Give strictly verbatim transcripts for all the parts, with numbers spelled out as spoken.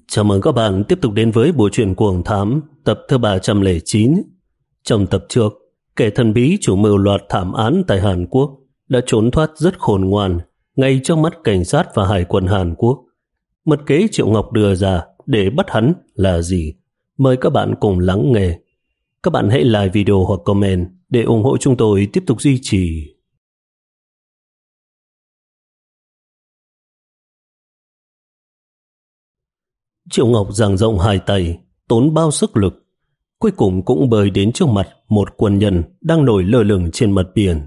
Chào mừng các bạn tiếp tục đến với bộ truyện Cuồng Thám tập thứ ba trăm lẻ chín. Trong tập trước, kẻ thần bí chủ mưu loạt thảm án tại Hàn Quốc đã trốn thoát rất khôn ngoan ngay trong mắt cảnh sát và hải quân Hàn Quốc. Mật kế Triệu Ngọc đưa ra để bắt hắn là gì? Mời các bạn cùng lắng nghe. Các bạn hãy like video hoặc comment để ủng hộ chúng tôi tiếp tục duy trì. Triệu Ngọc dang rộng hai tay, tốn bao sức lực, cuối cùng cũng bơi đến trước mặt một quân nhân đang nổi lơ lửng trên mặt biển.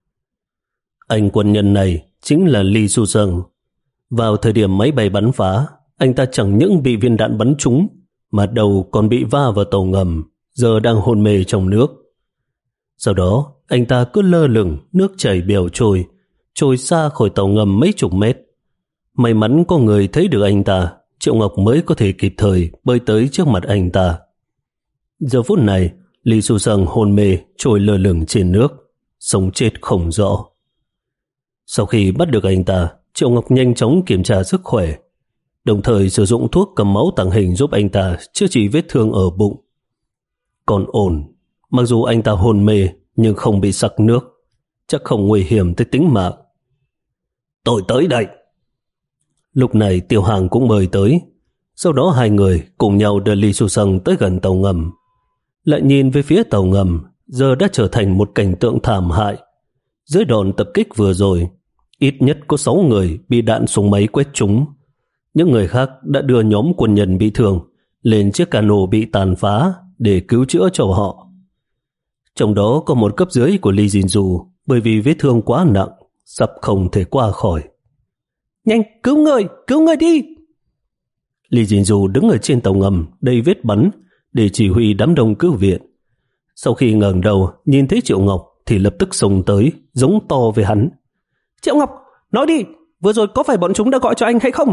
Anh quân nhân này chính là Lee Su-seung. Vào thời điểm máy bay bắn phá, anh ta chẳng những bị viên đạn bắn trúng, mà đầu còn bị va vào tàu ngầm, giờ đang hôn mê trong nước. Sau đó, anh ta cứ lơ lửng, nước chảy bèo trôi, trôi xa khỏi tàu ngầm mấy chục mét. May mắn có người thấy được anh ta, Triệu Ngọc mới có thể kịp thời bơi tới trước mặt anh ta. Giờ phút này, Lee Su-seung hôn mê trôi lơ lửng trên nước, sống chết không rõ. Sau khi bắt được anh ta, Triệu Ngọc nhanh chóng kiểm tra sức khỏe, đồng thời sử dụng thuốc cầm máu tàng hình giúp anh ta chữa trị vết thương ở bụng. Còn ổn, mặc dù anh ta hôn mê nhưng không bị sặc nước, chắc không nguy hiểm tới tính mạng. Tôi tới đây. Lúc này Tiêu Hàng cũng mời tới. Sau đó hai người cùng nhau đưa Lee Su-seung tới gần tàu ngầm. Lại nhìn về phía tàu ngầm, giờ đã trở thành một cảnh tượng thảm hại. Dưới đòn tập kích vừa rồi, ít nhất có sáu người bị đạn súng máy quét trúng. Những người khác đã đưa nhóm quân nhân bị thương lên chiếc cano bị tàn phá để cứu chữa cho họ. Trong đó có một cấp dưới của Lee Jin-ju, bởi vì vết thương quá nặng, sắp không thể qua khỏi. Nhanh, cứu người, cứu người đi! Lee Jin-ju đứng ở trên tàu ngầm đầy vết bắn để chỉ huy đám đông cứu viện. Sau khi ngẩng đầu nhìn thấy Triệu Ngọc thì lập tức xông tới, giống to với hắn. Triệu Ngọc, nói đi, vừa rồi có phải bọn chúng đã gọi cho anh hay không?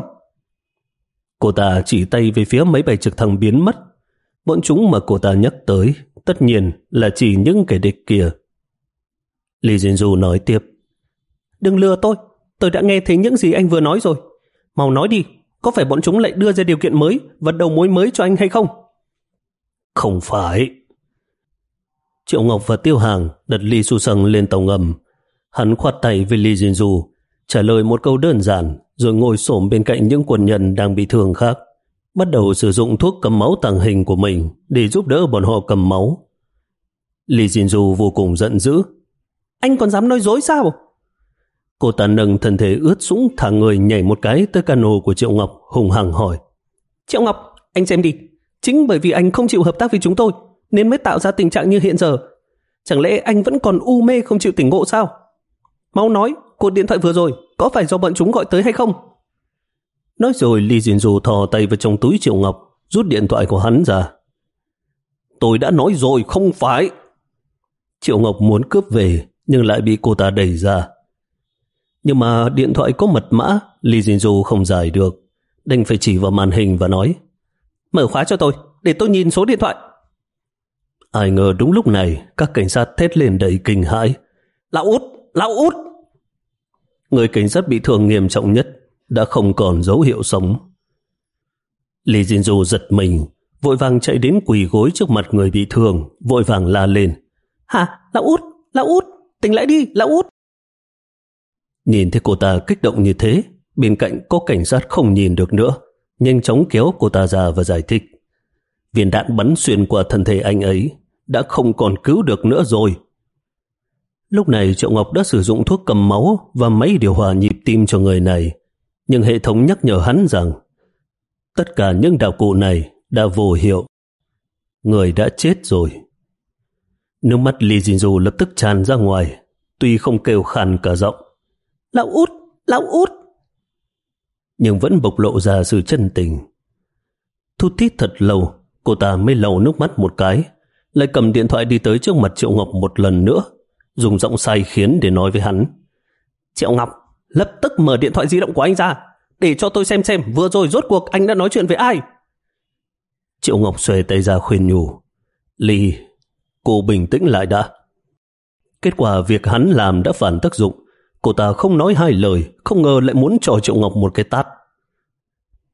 Cô ta chỉ tay về phía máy bay trực thăng biến mất. Bọn chúng mà cô ta nhắc tới tất nhiên là chỉ những kẻ địch kia. Lee Jin-ju nói tiếp. Đừng lừa tôi, tôi đã nghe thấy những gì anh vừa nói rồi. Mau nói đi, có phải bọn chúng lại đưa ra điều kiện mới và đầu mối mới cho anh hay không? Không phải. Triệu Ngọc và Tiêu Hàng đặt Lee Su-seung lên tàu ngầm. Hắn khoát tay với Lee Jin-ju, trả lời một câu đơn giản, rồi ngồi xổm bên cạnh những quân nhân đang bị thương khác, bắt đầu sử dụng thuốc cầm máu tàng hình của mình để giúp đỡ bọn họ cầm máu. Lee Jin-ju vô cùng giận dữ. Anh còn dám nói dối sao? Cô ta nâng thân thể ướt sũng thả người nhảy một cái tới cano của Triệu Ngọc, hùng hăng hỏi. Triệu Ngọc, anh xem đi, chính bởi vì anh không chịu hợp tác với chúng tôi nên mới tạo ra tình trạng như hiện giờ. Chẳng lẽ anh vẫn còn u mê không chịu tỉnh ngộ sao? Mau nói, cuộc điện thoại vừa rồi có phải do bọn chúng gọi tới hay không? Nói rồi Lee Jin-ju thò tay vào trong túi Triệu Ngọc, rút điện thoại của hắn ra. Tôi đã nói rồi, không phải. Triệu Ngọc muốn cướp về nhưng lại bị cô ta đẩy ra. Nhưng mà điện thoại có mật mã, Lee Jin-ju không giải được, đành phải chỉ vào màn hình và nói. Mở khóa cho tôi, để tôi nhìn số điện thoại. Ai ngờ đúng lúc này các cảnh sát thét lên đầy kinh hãi. Lão út, lão út! Người cảnh sát bị thương nghiêm trọng nhất đã không còn dấu hiệu sống. Lee Jin-ju giật mình, vội vàng chạy đến quỳ gối trước mặt người bị thương, vội vàng la lên. Hả? Lão út, lão út, tỉnh lại đi, lão út! Nhìn thấy cô ta kích động như thế, bên cạnh có cảnh sát không nhìn được nữa, nhanh chóng kéo cô ta ra và giải thích. Viên đạn bắn xuyên qua thân thể anh ấy, đã không còn cứu được nữa rồi. Lúc này Triệu Ngọc đã sử dụng thuốc cầm máu và máy điều hòa nhịp tim cho người này, nhưng hệ thống nhắc nhở hắn rằng tất cả những đạo cụ này đã vô hiệu. Người đã chết rồi. Nước mắt Lee Jin-ju lập tức tràn ra ngoài, tuy không kêu khàn cả giọng. Lão út, lão út! Nhưng vẫn bộc lộ ra sự chân tình. Thút thít thật lâu, cô ta mới lau nước mắt một cái, lại cầm điện thoại đi tới trước mặt Triệu Ngọc một lần nữa, dùng giọng sai khiến để nói với hắn. Triệu Ngọc, lập tức mở điện thoại di động của anh ra, để cho tôi xem xem vừa rồi rốt cuộc anh đã nói chuyện với ai. Triệu Ngọc xòe tay ra khuyên nhủ. Lee, cô bình tĩnh lại đã. Kết quả việc hắn làm đã phản tác dụng. Cô ta không nói hai lời, không ngờ lại muốn cho Triệu Ngọc một cái tát.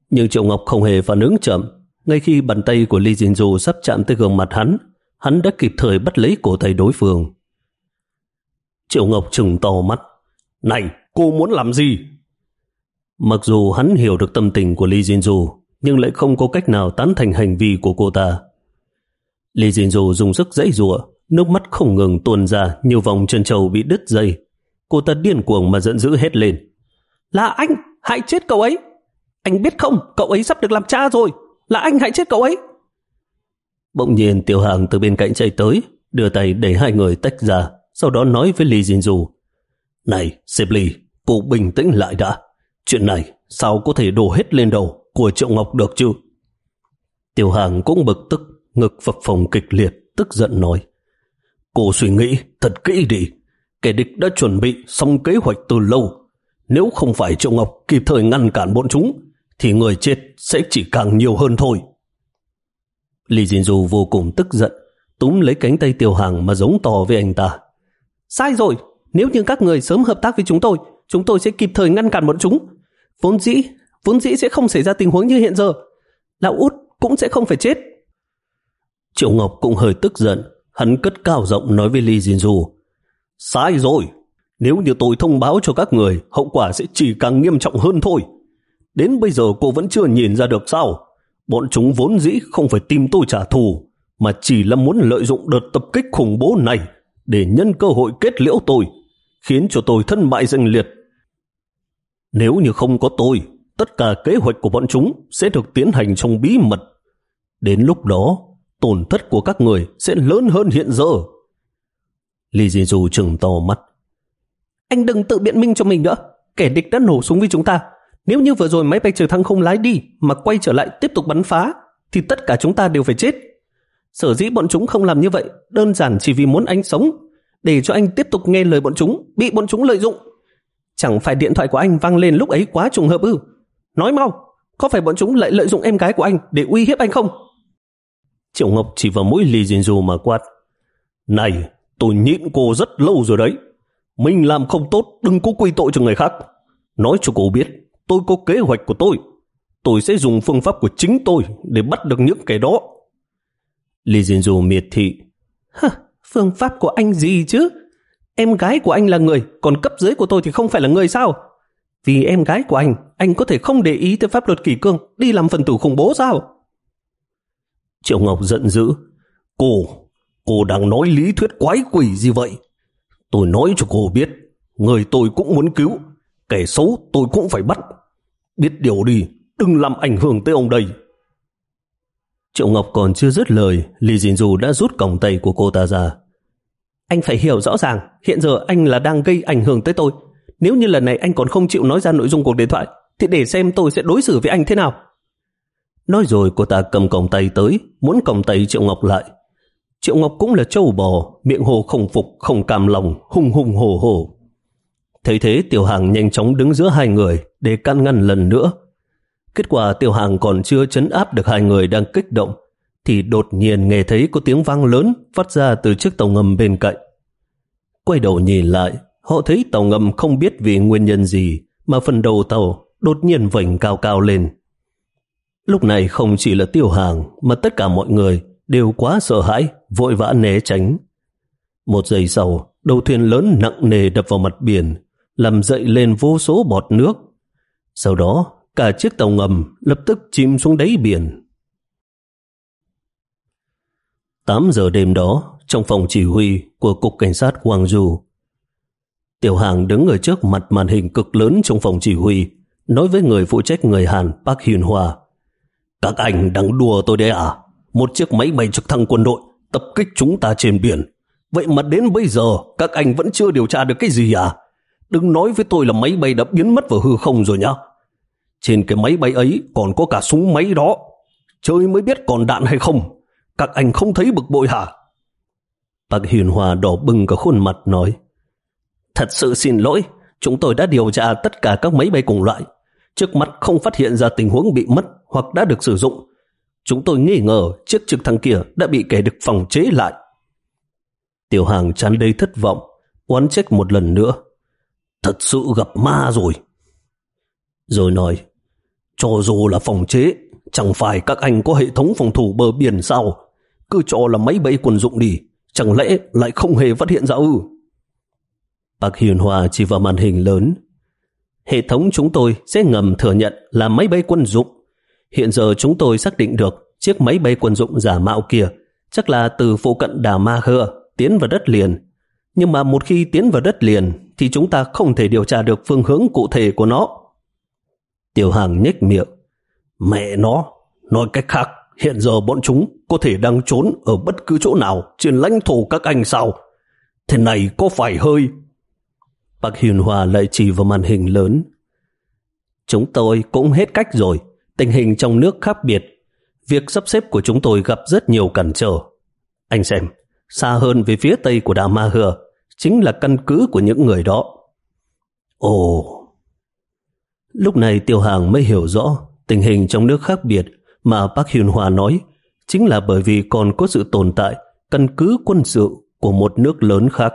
Nhưng Triệu Ngọc không hề phản ứng chậm. Ngay khi bàn tay của Lee Jin-du sắp chạm tới gương mặt hắn, hắn đã kịp thời bắt lấy cổ tay đối phương. Triệu Ngọc trừng to mắt. Này, cô muốn làm gì? Mặc dù hắn hiểu được tâm tình của Lee Jin-du, nhưng lại không có cách nào tán thành hành vi của cô ta. Lee Jin-du dùng sức giãy giụa, nước mắt không ngừng tuôn ra như vòng chân trâu bị đứt dây. Cô ta điên cuồng mà giận dữ hét lên. Là anh, hại chết cậu ấy. Anh biết không, cậu ấy sắp được làm cha rồi. Là anh hại chết cậu ấy. Bỗng nhiên Tiểu Hàng từ bên cạnh chạy tới, đưa tay đẩy hai người tách ra, sau đó nói với Lee Jin-du. Này, sếp Lee, cô bình tĩnh lại đã. Chuyện này sao có thể đổ hết lên đầu của Triệu Ngọc được chứ? Tiểu Hàng cũng bực tức, ngực phập phồng kịch liệt, tức giận nói. Cô suy nghĩ thật kỹ đi. Kẻ địch đã chuẩn bị xong kế hoạch từ lâu. Nếu không phải Triệu Ngọc kịp thời ngăn cản bọn chúng, thì người chết sẽ chỉ càng nhiều hơn thôi. Lee Jin-du vô cùng tức giận, túm lấy cánh tay Tiểu Hàng mà giống to với anh ta. Sai rồi, nếu như các người sớm hợp tác với chúng tôi, chúng tôi sẽ kịp thời ngăn cản bọn chúng. Vốn dĩ, vốn dĩ sẽ không xảy ra tình huống như hiện giờ. Lão Út cũng sẽ không phải chết. Triệu Ngọc cũng hơi tức giận, hắn cất cao giọng nói với Lee Jin-du. Sai rồi, nếu như tôi thông báo cho các người, hậu quả sẽ chỉ càng nghiêm trọng hơn thôi. Đến bây giờ cô vẫn chưa nhìn ra được sao? Bọn chúng vốn dĩ không phải tìm tôi trả thù, mà chỉ là muốn lợi dụng đợt tập kích khủng bố này để nhân cơ hội kết liễu tôi, khiến cho tôi thân bại danh liệt. Nếu như không có tôi, tất cả kế hoạch của bọn chúng sẽ được tiến hành trong bí mật. Đến lúc đó, tổn thất của các người sẽ lớn hơn hiện giờ. Lee Jin-du trừng to mắt. Anh đừng tự biện minh cho mình nữa. Kẻ địch đã nổ súng với chúng ta. Nếu như vừa rồi máy bay trực thăng không lái đi mà quay trở lại tiếp tục bắn phá, thì tất cả chúng ta đều phải chết. Sở dĩ bọn chúng không làm như vậy đơn giản chỉ vì muốn anh sống, để cho anh tiếp tục nghe lời bọn chúng, bị bọn chúng lợi dụng. Chẳng phải điện thoại của anh vang lên lúc ấy quá trùng hợp ư? Nói mau, có phải bọn chúng lại lợi dụng em gái của anh để uy hiếp anh không? Triệu Ngọc chỉ vào mũi Lee Jin-du mà quát. Này, tôi nhịn cô rất lâu rồi đấy. Mình làm không tốt đừng có quy tội cho người khác. Nói cho cô biết, tôi có kế hoạch của tôi. Tôi sẽ dùng phương pháp của chính tôi để bắt được những kẻ đó. Lee Jin-du miệt thị. Hả, phương pháp của anh gì chứ? Em gái của anh là người, còn cấp dưới của tôi thì không phải là người sao? Vì em gái của anh, anh có thể không để ý tới pháp luật kỷ cương, đi làm phần tử khủng bố sao? Triệu Ngọc giận dữ. Cô, cô đang nói lý thuyết quái quỷ gì vậy? Tôi nói cho cô biết, người tôi cũng muốn cứu, kẻ xấu tôi cũng phải bắt. Biết điều đi, đừng làm ảnh hưởng tới ông đây. Triệu Ngọc còn chưa dứt lời, Lee Jin-du đã rút còng tay của cô ta ra. Anh phải hiểu rõ ràng, hiện giờ anh là đang gây ảnh hưởng tới tôi. Nếu như lần này anh còn không chịu nói ra nội dung cuộc điện thoại, thì để xem tôi sẽ đối xử với anh thế nào. Nói rồi cô ta cầm còng tay tới, muốn còng tay Triệu Ngọc lại. Triệu Ngọc cũng là trâu bò, miệng hồ không phục, không cam lòng, hùng hùng hổ hổ. Thấy thế Tiểu Hàng nhanh chóng đứng giữa hai người để can ngăn lần nữa. Kết quả Tiểu Hàng còn chưa trấn áp được hai người đang kích động, thì đột nhiên nghe thấy có tiếng vang lớn phát ra từ chiếc tàu ngầm bên cạnh. Quay đầu nhìn lại, họ thấy tàu ngầm không biết vì nguyên nhân gì mà phần đầu tàu đột nhiên vểnh cao cao lên. Lúc này không chỉ là Tiểu Hàng mà tất cả mọi người đều quá sợ hãi, vội vã né tránh. Một giây sau, đầu thuyền lớn nặng nề đập vào mặt biển, làm dậy lên vô số bọt nước. Sau đó, cả chiếc tàu ngầm lập tức chìm xuống đáy biển. tám giờ đêm đó, trong phòng chỉ huy của Cục Cảnh sát Gwangju, Tiểu Hàng đứng ở trước mặt màn hình cực lớn trong phòng chỉ huy, nói với người phụ trách người Hàn Park Hyun Hoa. Các anh đang đùa tôi đấy à? Một chiếc máy bay trực thăng quân đội tập kích chúng ta trên biển. Vậy mà đến bây giờ các anh vẫn chưa điều tra được cái gì à? Đừng nói với tôi là máy bay đã biến mất vào hư không rồi nhá. Trên cái máy bay ấy còn có cả súng máy đó. Chơi mới biết còn đạn hay không. Các anh không thấy bực bội hả? Park Hyun Hoa đỏ bừng cả khuôn mặt nói. Thật sự xin lỗi, chúng tôi đã điều tra tất cả các máy bay cùng loại. Trước mắt không phát hiện ra tình huống bị mất hoặc đã được sử dụng. Chúng tôi nghi ngờ chiếc trực thăng kia đã bị kẻ địch phòng chế lại. Tiểu Hàng tràn đầy thất vọng, oán trách một lần nữa. Thật sự gặp ma rồi. Rồi nói, Cho dù là phòng chế, chẳng phải các anh có hệ thống phòng thủ bờ biển sao? Cứ cho là máy bay quân dụng đi, chẳng lẽ lại không hề phát hiện ra ư? Bác Hiền Hòa chỉ vào màn hình lớn. Hệ thống chúng tôi sẽ ngầm thừa nhận là máy bay quân dụng. Hiện giờ chúng tôi xác định được chiếc máy bay quân dụng giả mạo kia chắc là từ phụ cận đảo Ma Hơ tiến vào đất liền. Nhưng mà một khi tiến vào đất liền thì chúng ta không thể điều tra được phương hướng cụ thể của nó. Tiểu Hàng nhếch miệng. Mẹ nó, nói cách khác, hiện giờ bọn chúng có thể đang trốn ở bất cứ chỗ nào trên lãnh thổ các anh sao? Thế này có phải hơi... Bác Hiền Hòa lại chỉ vào màn hình lớn. Chúng tôi cũng hết cách rồi. Tình hình trong nước khác biệt. Việc sắp xếp của chúng tôi gặp rất nhiều cản trở. Anh xem, xa hơn về phía tây của đảo Ma Hừa chính là căn cứ của những người đó. Ồ... Lúc này Tiểu Hàng mới hiểu rõ tình hình trong nước khác biệt mà bác Hiền Hòa nói chính là bởi vì còn có sự tồn tại căn cứ quân sự của một nước lớn khác.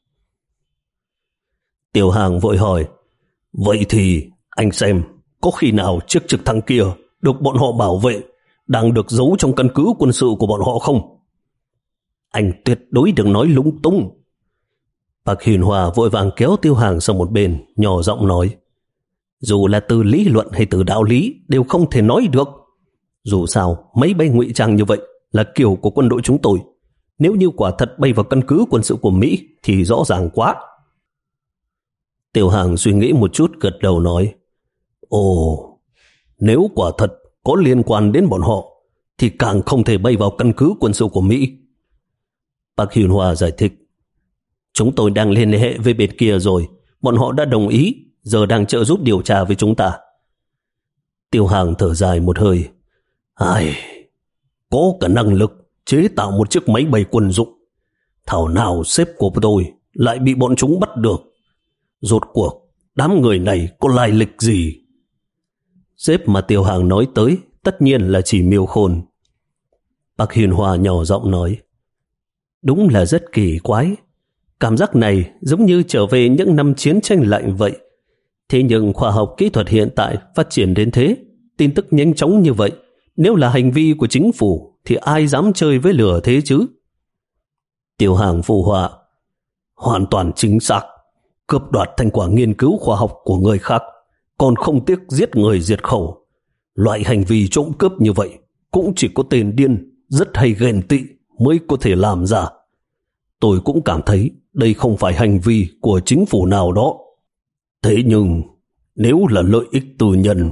Tiểu Hàng vội hỏi, vậy thì anh xem có khi nào chiếc trực thăng kia được bọn họ bảo vệ đang được giấu trong căn cứ quân sự của bọn họ không? Anh tuyệt đối đừng nói lung tung. Bác Hiền Hòa vội vàng kéo Tiểu Hàng sang một bên, nhỏ giọng nói, dù là từ lý luận hay từ đạo lý đều không thể nói được. Dù sao, máy bay ngụy trang như vậy là kiểu của quân đội chúng tôi. Nếu như quả thật bay vào căn cứ quân sự của Mỹ thì rõ ràng quá. Tiểu Hàng suy nghĩ một chút gật đầu nói, ồ, nếu quả thật có liên quan đến bọn họ thì càng không thể bay vào căn cứ quân sự của Mỹ. Bác Hiền Hòa giải thích, chúng tôi đang liên hệ với bên kia rồi, bọn họ đã đồng ý, giờ đang trợ giúp điều tra với chúng ta. Tiểu Hàng thở dài một hơi, ai, có cả năng lực chế tạo một chiếc máy bay quân dụng, thảo nào sếp của tôi lại bị bọn chúng bắt được. Rốt cuộc đám người này có lai lịch gì? Sếp mà Tiểu Hàng nói tới tất nhiên là chỉ Miêu Khôn. Bác Hiền Hòa nhỏ giọng nói, đúng là rất kỳ quái. Cảm giác này giống như trở về những năm chiến tranh lạnh vậy. Thế nhưng khoa học kỹ thuật hiện tại phát triển đến thế, tin tức nhanh chóng như vậy, nếu là hành vi của chính phủ thì ai dám chơi với lửa thế chứ? Tiểu Hàng phụ họa, hoàn toàn chính xác. Cướp đoạt thành quả nghiên cứu khoa học của người khác, còn không tiếc giết người diệt khẩu. Loại hành vi trộm cướp như vậy cũng chỉ có tên điên rất hay ghen tị mới có thể làm ra. Tôi cũng cảm thấy đây không phải hành vi của chính phủ nào đó. Thế nhưng nếu là lợi ích tư nhân...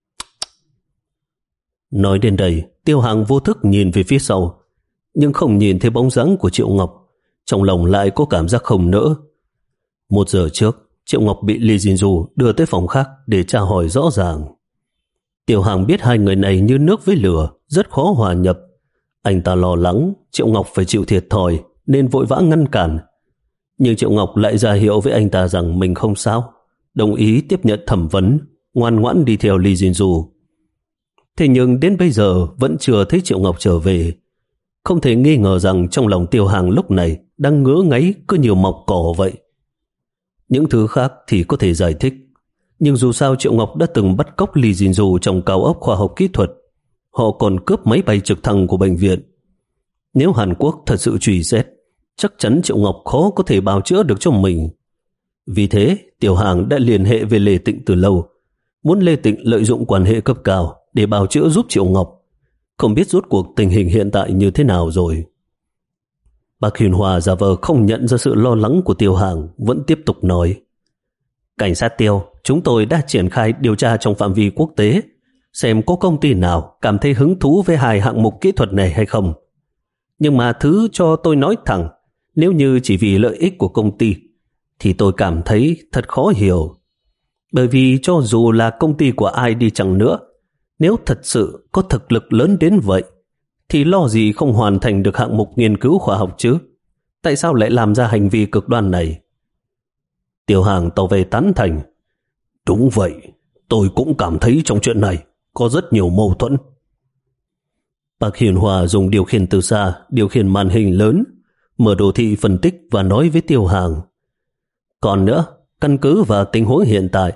Nói đến đây, Tiêu Hàng vô thức nhìn về phía sau, nhưng không nhìn thấy bóng dáng của Triệu Ngọc. Trong lòng lại có cảm giác không nỡ. Một giờ trước, Triệu Ngọc bị Lee Jin-du đưa tới phòng khác để tra hỏi rõ ràng. Tiểu Hàng biết hai người này như nước với lửa, rất khó hòa nhập. Anh ta lo lắng Triệu Ngọc phải chịu thiệt thòi nên vội vã ngăn cản. Nhưng Triệu Ngọc lại ra hiệu với anh ta rằng mình không sao, đồng ý tiếp nhận thẩm vấn, ngoan ngoãn đi theo Lee Jin-du. Thế nhưng đến bây giờ vẫn chưa thấy Triệu Ngọc trở về. Không thể nghi ngờ rằng trong lòng Tiểu Hàng lúc này đang ngứa ngáy cứ nhiều mọc cỏ vậy. Những thứ khác thì có thể giải thích, nhưng dù sao Triệu Ngọc đã từng bắt cóc Lee Jin-du trong cao ốc khoa học kỹ thuật. Họ còn cướp máy bay trực thăng của bệnh viện. Nếu Hàn Quốc thật sự truy xét, chắc chắn Triệu Ngọc khó có thể bào chữa được cho mình. Vì thế, Tiểu Hàng đã liên hệ với Lê Tịnh từ lâu, muốn Lê Tịnh lợi dụng quan hệ cấp cao để bào chữa giúp Triệu Ngọc. Không biết rốt cuộc tình hình hiện tại như thế nào rồi. Bác Hiền Hòa giả vờ không nhận ra sự lo lắng của Tiêu Hàng, vẫn tiếp tục nói, cảnh sát Tiêu, chúng tôi đã triển khai điều tra trong phạm vi quốc tế, xem có công ty nào cảm thấy hứng thú với hai hạng mục kỹ thuật này hay không. Nhưng mà thứ cho tôi nói thẳng, nếu như chỉ vì lợi ích của công ty thì tôi cảm thấy thật khó hiểu. Bởi vì cho dù là công ty của ai đi chăng nữa, nếu thật sự có thực lực lớn đến vậy thì lo gì không hoàn thành được hạng mục nghiên cứu khoa học chứ? Tại sao lại làm ra hành vi cực đoan này? Tiểu Hàng tỏ vẻ tán thành. Đúng vậy, tôi cũng cảm thấy trong chuyện này có rất nhiều mâu thuẫn. Bác Hiền Hòa dùng điều khiển từ xa, điều khiển màn hình lớn, mở đồ thị phân tích và nói với Tiểu Hàng. Còn nữa, căn cứ vào tình huống hiện tại,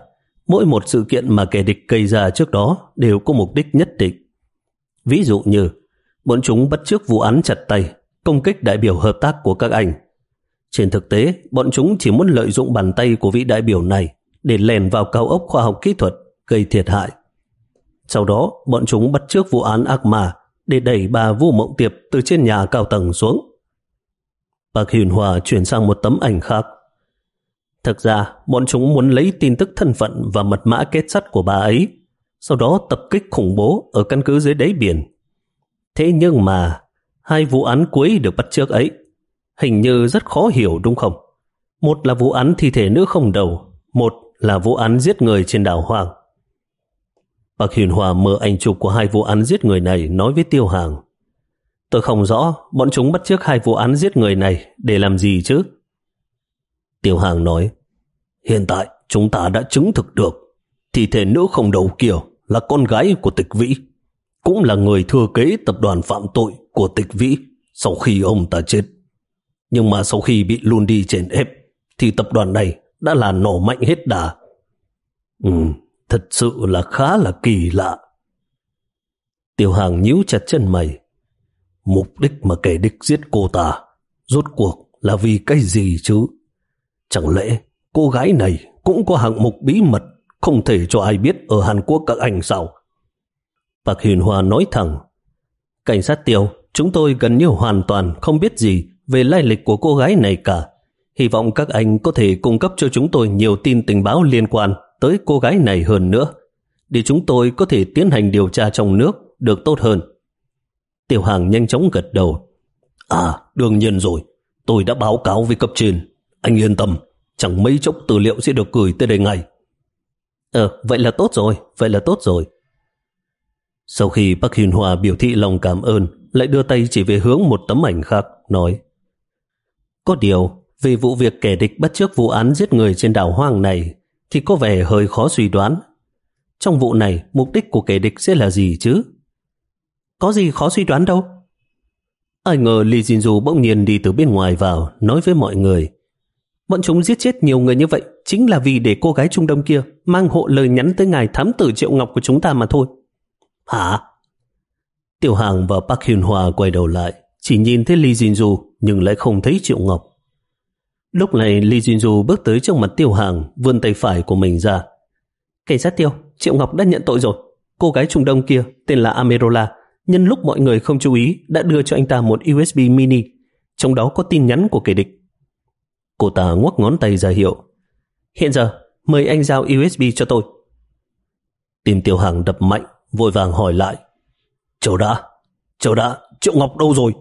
Mỗi một sự kiện mà kẻ địch gây ra trước đó đều có mục đích nhất định. Ví dụ như bọn chúng bắt chước vụ án chặt tay, công kích đại biểu hợp tác của các anh. Trên thực tế, bọn chúng chỉ muốn lợi dụng bàn tay của vị đại biểu này để lèn vào cao ốc khoa học kỹ thuật, gây thiệt hại. Sau đó, bọn chúng bắt chước vụ án ác ma để đẩy bà Vu Mộng Tiệp từ trên nhà cao tầng xuống. Bác Hiền Hòa chuyển sang một tấm ảnh khác. Thực ra, bọn chúng muốn lấy tin tức thân phận và mật mã kết sắt của bà ấy, sau đó tập kích khủng bố ở căn cứ dưới đáy biển. Thế nhưng mà, hai vụ án cuối được bắt chước ấy, hình như rất khó hiểu đúng không? Một là vụ án thi thể nữ không đầu, một là vụ án giết người trên đảo hoang. Bác Hiền Hòa mở ảnh chụp của hai vụ án giết người này nói với Tiêu Hàng. Tôi không rõ bọn chúng bắt chước hai vụ án giết người này để làm gì chứ? Tiêu Hàng nói, hiện tại chúng ta đã chứng thực được thi thể nữ không đầu kia là con gái của Tịch Vĩ, cũng là người thừa kế tập đoàn phạm tội của Tịch Vĩ sau khi ông ta chết. Nhưng mà sau khi bị Lundi chèn ép thì tập đoàn này đã là nổ mạnh hết đà. Ừ, thật sự là khá là kỳ lạ. Tiêu Hàng nhíu chặt chân mày. Mục đích mà kẻ địch giết cô ta rốt cuộc là vì cái gì chứ? Chẳng lẽ cô gái này cũng có hạng mục bí mật không thể cho ai biết ở Hàn Quốc các anh sao? Bác Hiền Hòa nói thẳng, cảnh sát Tiêu, chúng tôi gần như hoàn toàn không biết gì về lai lịch của cô gái này cả. Hy vọng các anh có thể cung cấp cho chúng tôi nhiều tin tình báo liên quan tới cô gái này hơn nữa, để chúng tôi có thể tiến hành điều tra trong nước được tốt hơn. Tiêu Hàng nhanh chóng gật đầu. À, đương nhiên rồi, tôi đã báo cáo với cấp trên. Anh yên tâm, chẳng mấy chốc tư liệu sẽ được gửi tới đây ngay. Ờ, vậy là tốt rồi, vậy là tốt rồi. Sau khi Bác Hiền Hòa biểu thị lòng cảm ơn, lại đưa tay chỉ về hướng một tấm ảnh khác, nói, có điều, về vụ việc kẻ địch bắt chước vụ án giết người trên đảo hoang này thì có vẻ hơi khó suy đoán. Trong vụ này, mục đích của kẻ địch sẽ là gì chứ? Có gì khó suy đoán đâu. Ai ngờ Lee Jin-ju bỗng nhiên đi từ bên ngoài vào, nói với mọi người, bọn chúng giết chết nhiều người như vậy chính là vì để cô gái Trung Đông kia mang hộ lời nhắn tới ngài thám tử Triệu Ngọc của chúng ta mà thôi. Hả? Tiểu Hàng và Park Hyun Hòa quay đầu lại, chỉ nhìn thấy Lee Jin-ju nhưng lại không thấy Triệu Ngọc. Lúc này Lee Jin-ju bước tới trước mặt Tiểu Hàng, vươn tay phải của mình ra. Cảnh sát Tiêu, Triệu Ngọc đã nhận tội rồi. Cô gái Trung Đông kia tên là Amerola, nhân lúc mọi người không chú ý đã đưa cho anh ta một u ét bê mini, trong đó có tin nhắn của kẻ địch. Cô ta ngoắc ngón tay ra hiệu. Hiện giờ, mời anh giao u ét bê cho tôi. Tim Tiểu Hàng đập mạnh, vội vàng hỏi lại. Chờ đã, chờ đã, Triệu Ngọc đâu rồi?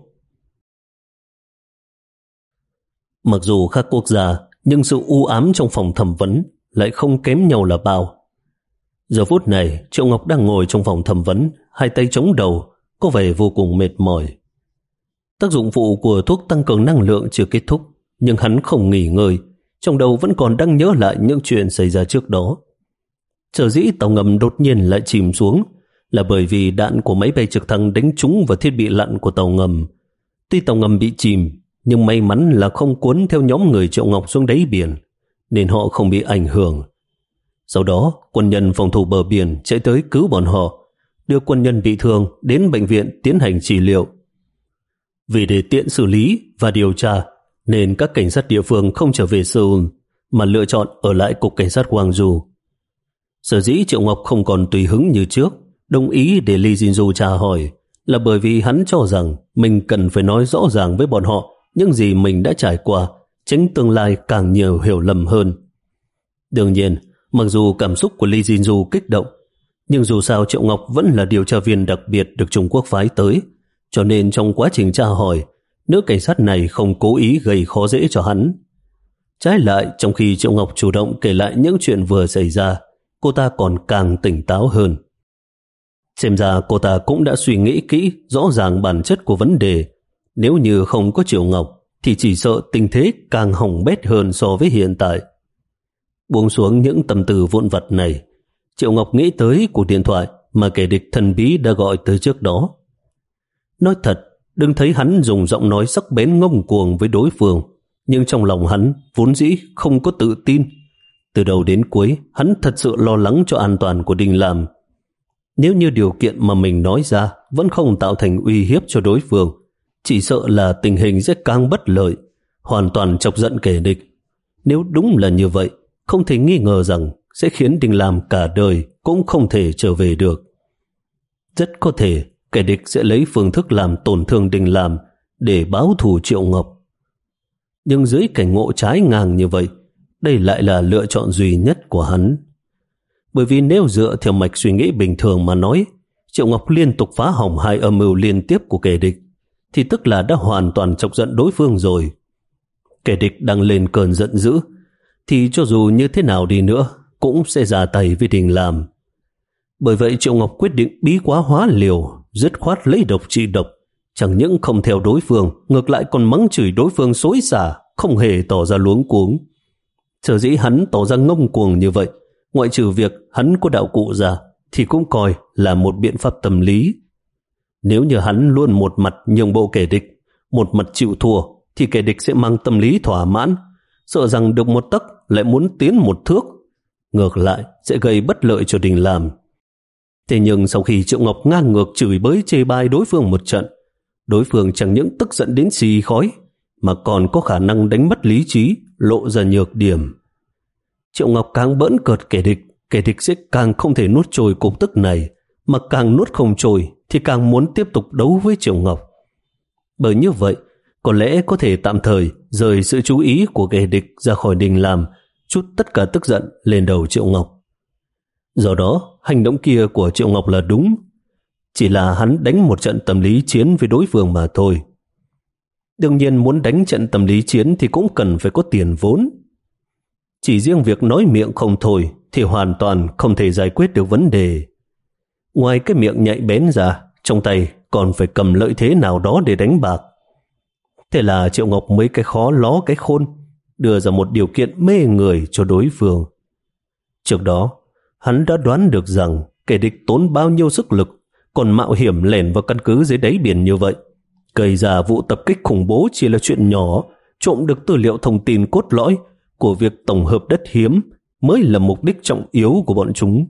Mặc dù khác quốc gia, nhưng sự u ám trong phòng thẩm vấn lại không kém nhau là bao. Giờ phút này, Triệu Ngọc đang ngồi trong phòng thẩm vấn, hai tay chống đầu, có vẻ vô cùng mệt mỏi. Tác dụng phụ của thuốc tăng cường năng lượng chưa kết thúc, nhưng hắn không nghỉ ngơi, trong đầu vẫn còn đang nhớ lại những chuyện xảy ra trước đó. Sở dĩ tàu ngầm đột nhiên lại chìm xuống là bởi vì đạn của máy bay trực thăng đánh trúng vào thiết bị lặn của tàu ngầm. Tuy tàu ngầm bị chìm, nhưng may mắn là không cuốn theo nhóm người Triệu Ngọc xuống đáy biển, nên họ không bị ảnh hưởng. Sau đó, quân nhân phòng thủ bờ biển chạy tới cứu bọn họ, đưa quân nhân bị thương đến bệnh viện tiến hành trị liệu. Vì để tiện xử lý và điều tra, nên các cảnh sát địa phương không trở về Seoul, mà lựa chọn ở lại cục cảnh sát Gwangju. Sở dĩ Triệu Ngọc không còn tùy hứng như trước, đồng ý để Lee Jin-ju tra hỏi, là bởi vì hắn cho rằng mình cần phải nói rõ ràng với bọn họ những gì mình đã trải qua, tránh tương lai càng nhiều hiểu lầm hơn. Đương nhiên, mặc dù cảm xúc của Lee Jin-ju kích động, nhưng dù sao Triệu Ngọc vẫn là điều tra viên đặc biệt được Trung Quốc phái tới, cho nên trong quá trình tra hỏi, nữ cảnh sát này không cố ý gây khó dễ cho hắn. Trái lại, trong khi Triệu Ngọc chủ động kể lại những chuyện vừa xảy ra, cô ta còn càng tỉnh táo hơn. Xem ra cô ta cũng đã suy nghĩ kỹ rõ ràng bản chất của vấn đề. Nếu như không có Triệu Ngọc thì chỉ sợ tình thế càng hỏng bét hơn so với hiện tại. Buông xuống những tâm tư vụn vặt này, Triệu Ngọc nghĩ tới cuộc điện thoại mà kẻ địch thần bí đã gọi tới trước đó. Nói thật, đừng thấy hắn dùng giọng nói sắc bén ngông cuồng với đối phương, nhưng trong lòng hắn vốn dĩ không có tự tin. Từ đầu đến cuối, hắn thật sự lo lắng cho an toàn của Đình Lam. Nếu như điều kiện mà mình nói ra vẫn không tạo thành uy hiếp cho đối phương, chỉ sợ là tình hình sẽ càng bất lợi, hoàn toàn chọc giận kẻ địch. Nếu đúng là như vậy, không thể nghi ngờ rằng sẽ khiến Đình Lam cả đời cũng không thể trở về được. Rất có thể kẻ địch sẽ lấy phương thức làm tổn thương Đình Lam để báo thù Triệu Ngọc. Nhưng dưới cảnh ngộ trái ngang như vậy, đây lại là lựa chọn duy nhất của hắn. Bởi vì nếu dựa theo mạch suy nghĩ bình thường mà nói, Triệu Ngọc liên tục phá hỏng hai âm mưu liên tiếp của kẻ địch, thì tức là đã hoàn toàn chọc giận đối phương rồi. Kẻ địch đang lên cơn giận dữ, thì cho dù như thế nào đi nữa, cũng sẽ ra tay với Đình Lam. Bởi vậy Triệu Ngọc quyết định bí quá hóa liều, dứt khoát lấy độc trị độc, chẳng những không theo đối phương, ngược lại còn mắng chửi đối phương xối xả, không hề tỏ ra luống cuống. Sở dĩ hắn tỏ ra ngông cuồng như vậy, ngoại trừ việc hắn có đạo cụ ra, thì cũng coi là một biện pháp tâm lý. Nếu như hắn luôn một mặt nhường bộ kẻ địch, một mặt chịu thua, thì kẻ địch sẽ mang tâm lý thỏa mãn, sợ rằng được một tấc lại muốn tiến một thước, ngược lại sẽ gây bất lợi cho Đình Lam. Thế nhưng sau khi Triệu Ngọc ngang ngược chửi bới chê bai đối phương một trận, đối phương chẳng những tức giận đến xì khói, mà còn có khả năng đánh mất lý trí, lộ ra nhược điểm. Triệu Ngọc càng bỡn cợt kẻ địch, kẻ địch sẽ càng không thể nuốt trôi cục tức này, mà càng nuốt không trôi thì càng muốn tiếp tục đấu với Triệu Ngọc. Bởi như vậy, có lẽ có thể tạm thời rời sự chú ý của kẻ địch ra khỏi Đình Lam, trút tất cả tức giận lên đầu Triệu Ngọc. Do đó, hành động kia của Triệu Ngọc là đúng, chỉ là hắn đánh một trận tâm lý chiến với đối phương mà thôi. Đương nhiên muốn đánh trận tâm lý chiến thì cũng cần phải có tiền vốn. Chỉ riêng việc nói miệng không thôi thì hoàn toàn không thể giải quyết được vấn đề. Ngoài cái miệng nhạy bén ra, trong tay còn phải cầm lợi thế nào đó để đánh bạc. Thế là Triệu Ngọc mấy cái khó ló cái khôn, đưa ra một điều kiện mê người cho đối phương. Trước đó, hắn đã đoán được rằng kẻ địch tốn bao nhiêu sức lực, còn mạo hiểm lẻn vào căn cứ dưới đáy biển như vậy. Gây ra vụ tập kích khủng bố chỉ là chuyện nhỏ, trộm được tư liệu thông tin cốt lõi của việc tổng hợp đất hiếm mới là mục đích trọng yếu của bọn chúng.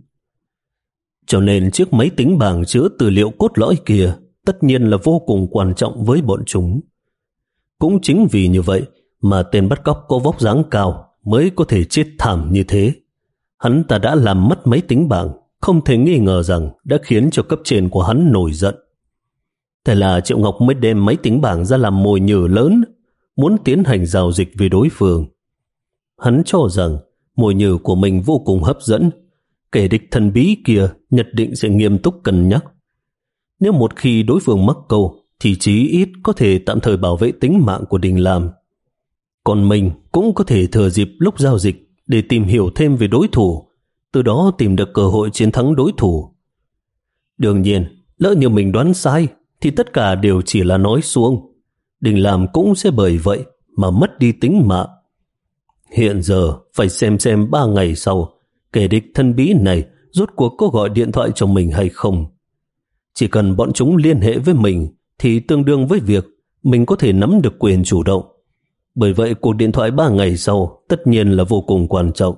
Cho nên chiếc máy tính bảng chứa tư liệu cốt lõi kia tất nhiên là vô cùng quan trọng với bọn chúng. Cũng chính vì như vậy mà tên bắt cóc có vóc dáng cao mới có thể chết thảm như thế. Hắn ta đã làm mất máy tính bảng, không thể nghi ngờ rằng đã khiến cho cấp trên của hắn nổi giận. Thế là Triệu Ngọc mới đem máy tính bảng ra làm mồi nhử lớn, muốn tiến hành giao dịch với đối phương. Hắn cho rằng mồi nhử của mình vô cùng hấp dẫn, kẻ địch thần bí kia nhất định sẽ nghiêm túc cân nhắc. Nếu một khi đối phương mắc câu, thì chí ít có thể tạm thời bảo vệ tính mạng của Đình Lam. Còn mình cũng có thể thừa dịp lúc giao dịch để tìm hiểu thêm về đối thủ, từ đó tìm được cơ hội chiến thắng đối thủ. Đương nhiên, lỡ như mình đoán sai, thì tất cả đều chỉ là nói suông. Đình Lam cũng sẽ bởi vậy mà mất đi tính mạng. Hiện giờ phải xem xem ba ngày sau, kẻ địch thân bí này rốt cuộc có gọi điện thoại cho mình hay không. Chỉ cần bọn chúng liên hệ với mình thì tương đương với việc mình có thể nắm được quyền chủ động. Bởi vậy cuộc điện thoại ba ngày sau tất nhiên là vô cùng quan trọng.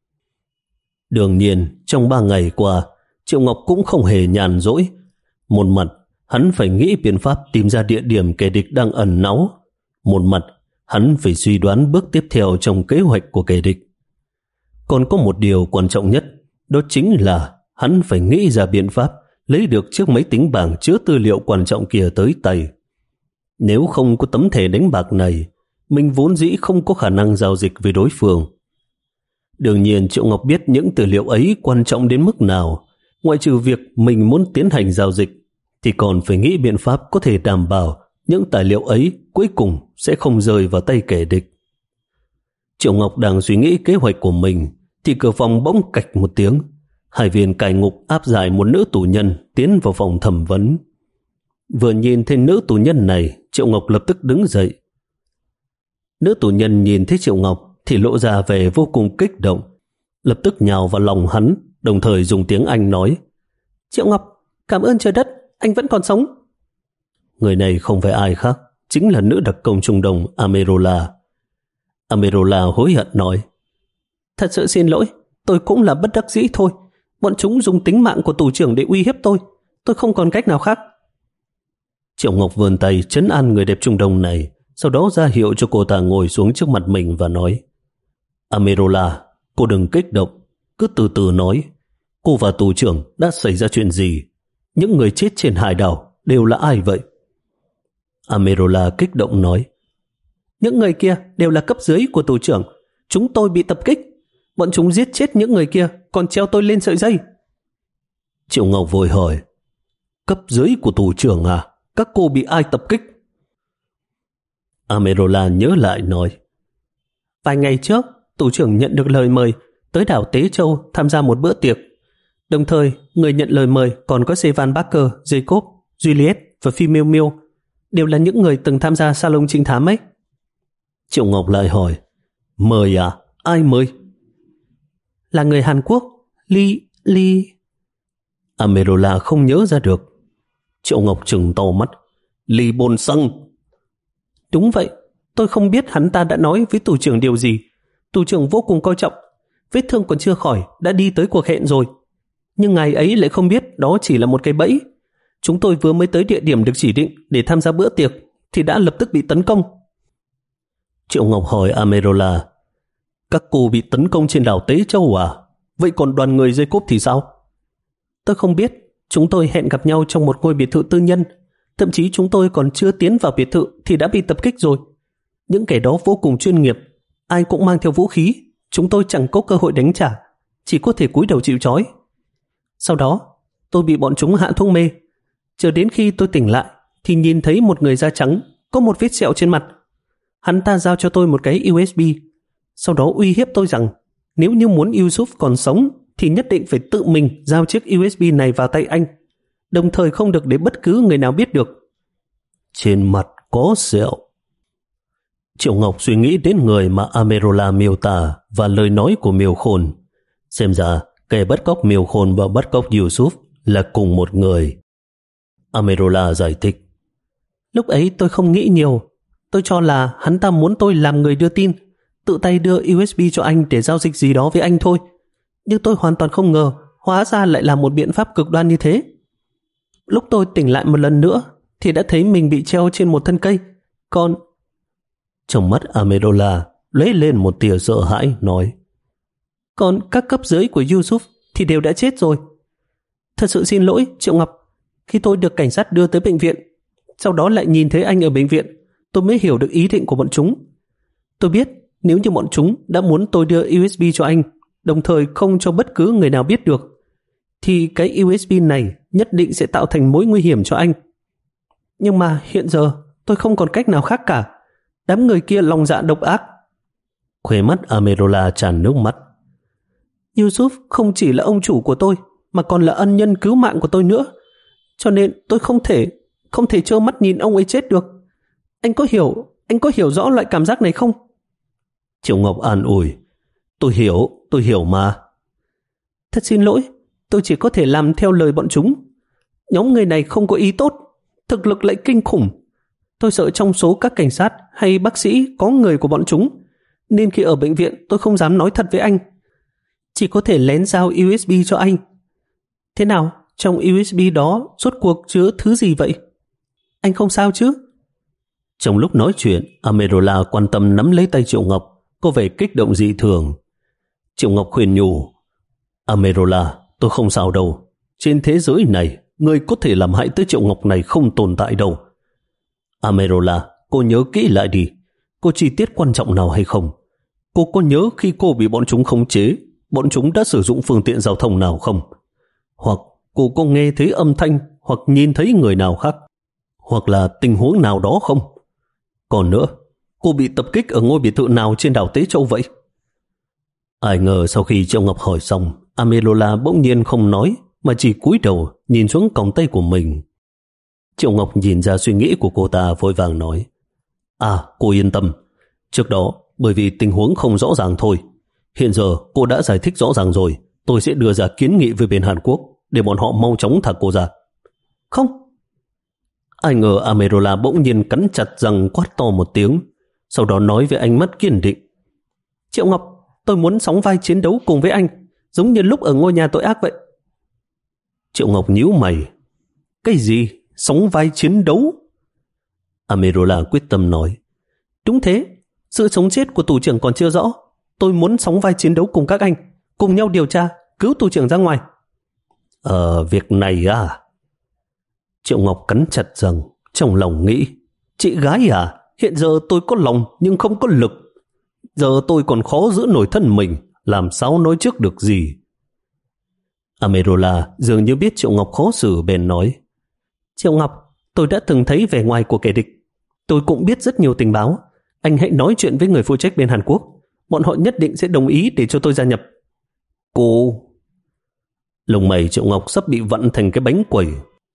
Đương nhiên, trong ba ngày qua, Triệu Ngọc cũng không hề nhàn rỗi. Một mặt, hắn phải nghĩ biện pháp tìm ra địa điểm kẻ địch đang ẩn náu. Một mặt, hắn phải suy đoán bước tiếp theo trong kế hoạch của kẻ địch. Còn có một điều quan trọng nhất, đó chính là hắn phải nghĩ ra biện pháp lấy được chiếc máy tính bảng chứa tư liệu quan trọng kia tới tay. Nếu không có tấm thẻ đánh bạc này, mình vốn dĩ không có khả năng giao dịch với đối phương. Đương nhiên Triệu Ngọc biết những tư liệu ấy quan trọng đến mức nào. Ngoại trừ việc mình muốn tiến hành giao dịch, thì còn phải nghĩ biện pháp có thể đảm bảo những tài liệu ấy cuối cùng sẽ không rơi vào tay kẻ địch. Triệu Ngọc đang suy nghĩ kế hoạch của mình, thì cửa phòng bỗng cạch một tiếng. Hai viên cai ngục áp giải một nữ tù nhân tiến vào phòng thẩm vấn. Vừa nhìn thấy nữ tù nhân này, Triệu Ngọc lập tức đứng dậy. Nữ tù nhân nhìn thấy Triệu Ngọc thì lộ ra vẻ vô cùng kích động, lập tức nhào vào lòng hắn, đồng thời dùng tiếng Anh nói: Triệu Ngọc, cảm ơn trời đất, anh vẫn còn sống. Người này không phải ai khác, chính là nữ đặc công Trung Đông Amerola. Amerola hối hận nói: Thật sự xin lỗi, tôi cũng là bất đắc dĩ thôi. Bọn chúng dùng tính mạng của tù trưởng để uy hiếp tôi. Tôi không còn cách nào khác. Triệu Ngọc vươn tay trấn an người đẹp Trung Đông này, sau đó ra hiệu cho cô ta ngồi xuống trước mặt mình và nói: Amerola, cô đừng kích động, cứ từ từ nói. Cô và tù trưởng đã xảy ra chuyện gì? Những người chết trên hải đảo đều là ai vậy? Amerola kích động nói: Những người kia đều là cấp dưới của tù trưởng. Chúng tôi bị tập kích. Bọn chúng giết chết những người kia, còn treo tôi lên sợi dây. Triệu Ngọc vội hỏi: Cấp dưới của tù trưởng à? Các cô bị ai tập kích? Amerola nhớ lại nói: Vài ngày trước, tù trưởng nhận được lời mời tới đảo Tế Châu tham gia một bữa tiệc. Đồng thời, người nhận lời mời còn có Sevan Barker, Jacob, Juliet và Phi Miêu Miêu, đều là những người từng tham gia salon trinh thám ấy. Triệu Ngọc lại hỏi: Mời à? Ai mời? Là người Hàn Quốc, Lee... Lee... Amerola không nhớ ra được. Triệu Ngọc trừng to mắt: Lee Bôn Săng? Đúng vậy, tôi không biết hắn ta đã nói với tù trưởng điều gì. Tù trưởng vô cùng coi trọng, vết thương còn chưa khỏi đã đi tới cuộc hẹn rồi. Nhưng ngài ấy lại không biết đó chỉ là một cái bẫy. Chúng tôi vừa mới tới địa điểm được chỉ định để tham gia bữa tiệc thì đã lập tức bị tấn công. Triệu Ngọc hỏi Amerola: Các cô bị tấn công trên đảo Tế Châu à? Vậy còn đoàn người Jacob thì sao? Tôi không biết. Chúng tôi hẹn gặp nhau trong một ngôi biệt thự tư nhân. Thậm chí chúng tôi còn chưa tiến vào biệt thự thì đã bị tập kích rồi. Những kẻ đó vô cùng chuyên nghiệp, ai cũng mang theo vũ khí. Chúng tôi chẳng có cơ hội đánh trả, chỉ có thể cúi đầu chịu trói. Sau đó, tôi bị bọn chúng hạ thuốc mê. Chờ đến khi tôi tỉnh lại thì nhìn thấy một người da trắng có một vết sẹo trên mặt. Hắn ta giao cho tôi một cái u ét bê, sau đó uy hiếp tôi rằng nếu như muốn Yusuf còn sống thì nhất định phải tự mình giao chiếc u ét bê này vào tay anh, đồng thời không được để bất cứ người nào biết được. Trên mặt có sẹo. Triệu Ngọc suy nghĩ đến người mà Amerola miêu tả và lời nói của Miêu Khôn. Xem ra kẻ bắt cóc Miêu Khôn và bắt cóc Yusuf là cùng một người. Amerola giải thích: Lúc ấy tôi không nghĩ nhiều. Tôi cho là hắn ta muốn tôi làm người đưa tin, tự tay đưa u ét bê cho anh để giao dịch gì đó với anh thôi. Nhưng tôi hoàn toàn không ngờ hóa ra lại là một biện pháp cực đoan như thế. Lúc tôi tỉnh lại một lần nữa thì đã thấy mình bị treo trên một thân cây. Còn... Trong mắt Amerola lấy lên một tia sợ hãi, nói: Còn các cấp dưới của Yusuf thì đều đã chết rồi. Thật sự xin lỗi, Triệu Ngọc. Khi tôi được cảnh sát đưa tới bệnh viện, sau đó lại nhìn thấy anh ở bệnh viện, tôi mới hiểu được ý định của bọn chúng. Tôi biết nếu như bọn chúng đã muốn tôi đưa u ét bê cho anh, đồng thời không cho bất cứ người nào biết được, thì cái u ét bê này nhất định sẽ tạo thành mối nguy hiểm cho anh. Nhưng mà hiện giờ tôi không còn cách nào khác cả. Đám người kia lòng dạ độc ác. Khóe mắt Amerola tràn nước mắt. Yusuf không chỉ là ông chủ của tôi, mà còn là ân nhân cứu mạng của tôi nữa. Cho nên tôi không thể, không thể trơ mắt nhìn ông ấy chết được. Anh có hiểu, anh có hiểu rõ loại cảm giác này không? Triệu Ngọc an ủi: Tôi hiểu, tôi hiểu mà. Thật xin lỗi, tôi chỉ có thể làm theo lời bọn chúng. Nhóm người này không có ý tốt, thực lực lại kinh khủng. Tôi sợ trong số các cảnh sát hay bác sĩ có người của bọn chúng, nên khi ở bệnh viện tôi không dám nói thật với anh. Chỉ có thể lén giao u ét bê cho anh. Thế nào, trong u ét bê đó rốt cuộc chứa thứ gì vậy? Anh không sao chứ? Trong lúc nói chuyện, Amerola quan tâm nắm lấy tay Triệu Ngọc, có vẻ kích động dị thường. Triệu Ngọc khuyên nhủ: Amerola, tôi không sao đâu. Trên thế giới này, người có thể làm hại tới Triệu Ngọc này không tồn tại đâu. Amerola, cô nhớ kỹ lại đi. Có chi tiết quan trọng nào hay không? Cô có nhớ khi cô bị bọn chúng khống chế, bọn chúng đã sử dụng phương tiện giao thông nào không? Hoặc cô có nghe thấy âm thanh hoặc nhìn thấy người nào khác? Hoặc là tình huống nào đó không? Còn nữa, cô bị tập kích ở ngôi biệt thự nào trên đảo Tế Châu vậy? Ai ngờ sau khi Triệu Ngọc hỏi xong, Amerola bỗng nhiên không nói, mà chỉ cúi đầu nhìn xuống còng tay của mình. Triệu Ngọc nhìn ra suy nghĩ của cô ta, vội vàng nói: À, cô yên tâm. Trước đó, bởi vì tình huống không rõ ràng thôi. Hiện giờ cô đã giải thích rõ ràng rồi. Tôi sẽ đưa ra kiến nghị với bên Hàn Quốc để bọn họ mau chóng thả cô ra. Không. Ai ngờ Amerola bỗng nhiên cắn chặt răng quát to một tiếng, sau đó nói với ánh mắt kiên định: Triệu Ngọc, tôi muốn sóng vai chiến đấu cùng với anh, giống như lúc ở ngôi nhà tội ác vậy. Triệu Ngọc nhíu mày. Cái gì? Sóng vai chiến đấu? Amerola quyết tâm nói. Đúng thế, sự sống chết của tù trưởng còn chưa rõ. Tôi muốn sóng vai chiến đấu cùng các anh, cùng nhau điều tra, cứu tù trưởng ra ngoài. Ờ, việc này à? Triệu Ngọc cắn chặt răng, trong lòng nghĩ, chị gái à, hiện giờ tôi có lòng nhưng không có lực. Giờ tôi còn khó giữ nổi thân mình, làm sao nói trước được gì. Amerola dường như biết Triệu Ngọc khó xử bèn nói. Triệu Ngọc, tôi đã từng thấy vẻ ngoài của kẻ địch. Tôi cũng biết rất nhiều tình báo. Anh hãy nói chuyện với người phụ trách bên Hàn Quốc. Bọn họ nhất định sẽ đồng ý để cho tôi gia nhập. Cô... Lông mày Triệu Ngọc sắp bị vặn thành cái bánh quẩy.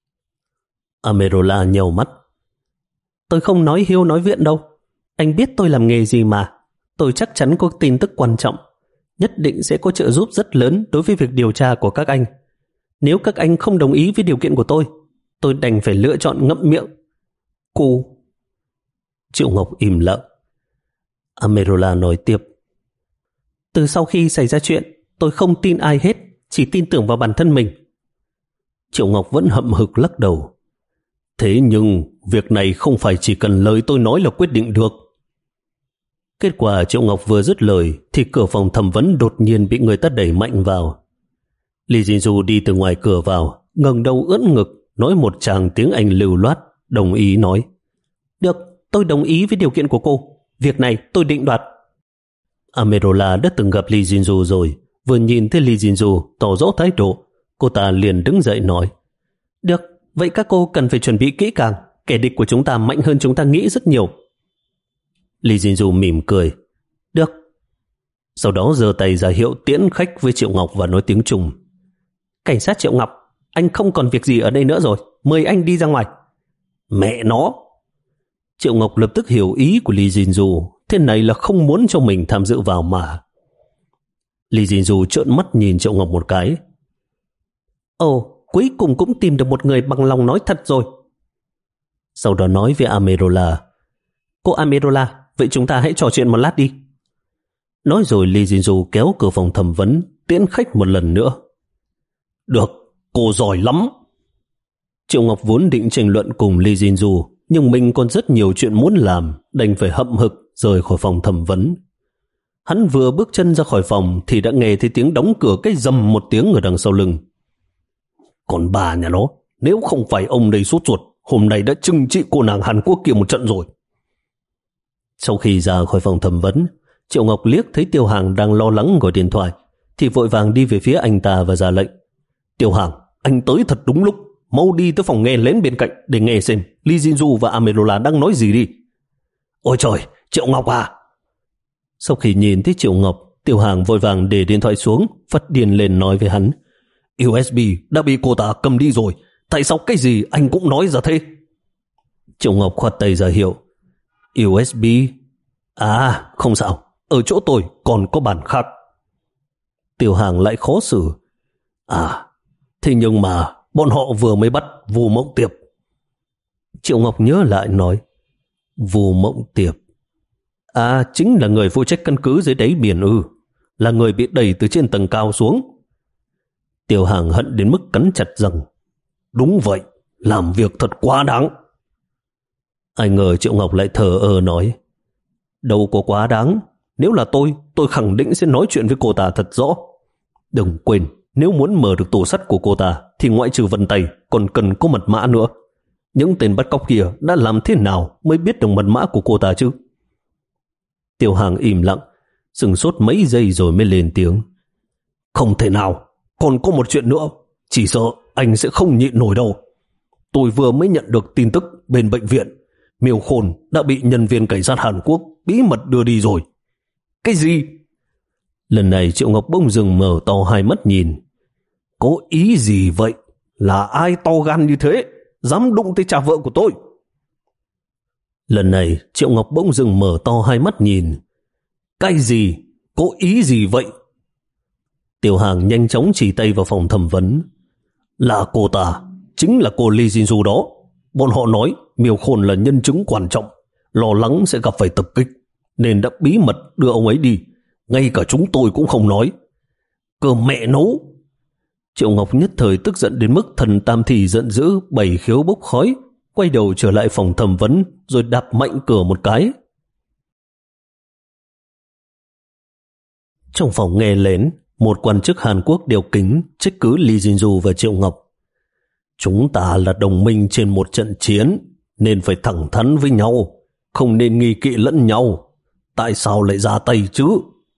Amerola nhèo mắt. Tôi không nói hiêu nói viện đâu. Anh biết tôi làm nghề gì mà. Tôi chắc chắn có tin tức quan trọng. Nhất định sẽ có trợ giúp rất lớn đối với việc điều tra của các anh. Nếu các anh không đồng ý với điều kiện của tôi, tôi đành phải lựa chọn ngậm miệng. Cô... Triệu Ngọc im lặng. Amerola nói tiếp. Từ sau khi xảy ra chuyện, tôi không tin ai hết, chỉ tin tưởng vào bản thân mình. Triệu Ngọc vẫn hậm hực lắc đầu. Thế nhưng việc này không phải chỉ cần lời tôi nói là quyết định được. Kết quả Triệu Ngọc vừa dứt lời thì cửa phòng thẩm vấn đột nhiên bị người ta đẩy mạnh vào. Lee Jin-du đi từ ngoài cửa vào, ngẩng đầu ưỡn ngực, nói một tràng tiếng Anh lưu loát, đồng ý nói. Được, tôi đồng ý với điều kiện của cô. Việc này tôi định đoạt. Amerola đã từng gặp Lee Jin-du rồi, vừa nhìn thấy Lee Jin-du tỏ rõ thái độ, cô ta liền đứng dậy nói. Được, vậy các cô cần phải chuẩn bị kỹ càng. Kẻ địch của chúng ta mạnh hơn chúng ta nghĩ rất nhiều. Lee Jin-du mỉm cười. Được. Sau đó giơ tay ra hiệu tiễn khách với Triệu Ngọc và nói tiếng Trung. Cảnh sát Triệu Ngọc, anh không còn việc gì ở đây nữa rồi. Mời anh đi ra ngoài. Mẹ nó! Triệu Ngọc lập tức hiểu ý của Lee Jin-du. Thế này là không muốn cho mình tham dự vào mà. Lee Jin-du trợn mắt nhìn Triệu Ngọc một cái. Ồ, cuối cùng cũng tìm được một người bằng lòng nói thật rồi. Sau đó nói với Amerola. Cô Amerola, vậy chúng ta hãy trò chuyện một lát đi. Nói rồi Lee Jin-du kéo cửa phòng thẩm vấn, tiễn khách một lần nữa. Được, cô giỏi lắm. Triệu Ngọc vốn định tranh luận cùng Lee Jin-du, nhưng mình còn rất nhiều chuyện muốn làm, đành phải hậm hực rời khỏi phòng thẩm vấn. Hắn vừa bước chân ra khỏi phòng thì đã nghe thấy tiếng đóng cửa cái rầm một tiếng ở đằng sau lưng. Còn bà nhà nó, nếu không phải ông đây sốt ruột, hôm nay đã trừng trị cô nàng Hàn Quốc kia một trận rồi. Sau khi ra khỏi phòng thẩm vấn, Triệu Ngọc liếc thấy Tiêu Hàng đang lo lắng gọi điện thoại, thì vội vàng đi về phía anh ta và ra lệnh. Tiêu Hàng, anh tới thật đúng lúc, mau đi tới phòng nghe lén bên cạnh để nghe xem Lee Jin-du và Amerola đang nói gì đi. Ôi trời, Triệu Ngọc à! Sau khi nhìn thấy Triệu Ngọc, Tiêu Hàng vội vàng để điện thoại xuống, phát điên lên nói với hắn. u ét bê đã bị cô ta cầm đi rồi, tại sao cái gì anh cũng nói ra thế? Triệu Ngọc khoát tay ra hiệu. u ét bê? À, không sao, ở chỗ tôi còn có bản khác. Tiêu Hàng lại khó xử. À, thế nhưng mà bọn họ vừa mới bắt Vu Mộng Tiệp. Triệu Ngọc nhớ lại nói. Vu Mộng Tiệp? À, chính là người phụ trách căn cứ dưới đáy biển ư, là người bị đẩy từ trên tầng cao xuống. Tiêu Hàng hận đến mức cắn chặt răng. Đúng vậy, làm việc thật quá đáng. Ai ngờ Triệu Ngọc lại thờ ơ nói. Đâu có quá đáng, nếu là tôi, tôi khẳng định sẽ nói chuyện với cô ta thật rõ. Đừng quên, nếu muốn mở được tủ sắt của cô ta thì ngoại trừ vân tay còn cần có mật mã nữa. Những tên bắt cóc kia đã làm thế nào mới biết được mật mã của cô ta chứ? Tiêu Hàng im lặng, sừng sốt mấy giây rồi mới lên tiếng. Không thể nào, còn có một chuyện nữa, chỉ sợ anh sẽ không nhịn nổi đâu. Tôi vừa mới nhận được tin tức bên bệnh viện, Miêu Khôn đã bị nhân viên cảnh sát Hàn Quốc bí mật đưa đi rồi. Cái gì? Lần này Triệu Ngọc bỗng dừng mở to hai mắt nhìn. Có ý gì vậy? Là ai to gan như thế, dám đụng tới cha vợ của tôi? Lần này Triệu Ngọc bỗng dừng mở to hai mắt nhìn. Cái gì? Có ý gì vậy? Tiêu Hàng nhanh chóng chỉ tay vào phòng thẩm vấn. Là cô ta, chính là cô Lee Jin-du đó. Bọn họ nói Miêu Khôn là nhân chứng quan trọng, lo lắng sẽ gặp phải tập kích, nên đã bí mật đưa ông ấy đi, ngay cả chúng tôi cũng không nói. Cơ mẹ nấu! Triệu Ngọc nhất thời tức giận đến mức thần tam thì giận dữ, bảy khiếu bốc khói, quay đầu trở lại phòng thẩm vấn rồi đạp mạnh cửa một cái. Trong phòng nghe lén, một quan chức Hàn Quốc đeo kính trách cứ Lee Jin-du và Triệu Ngọc. Chúng ta là đồng minh trên một trận chiến, nên phải thẳng thắn với nhau, không nên nghi kỵ lẫn nhau. Tại sao lại ra tay chứ?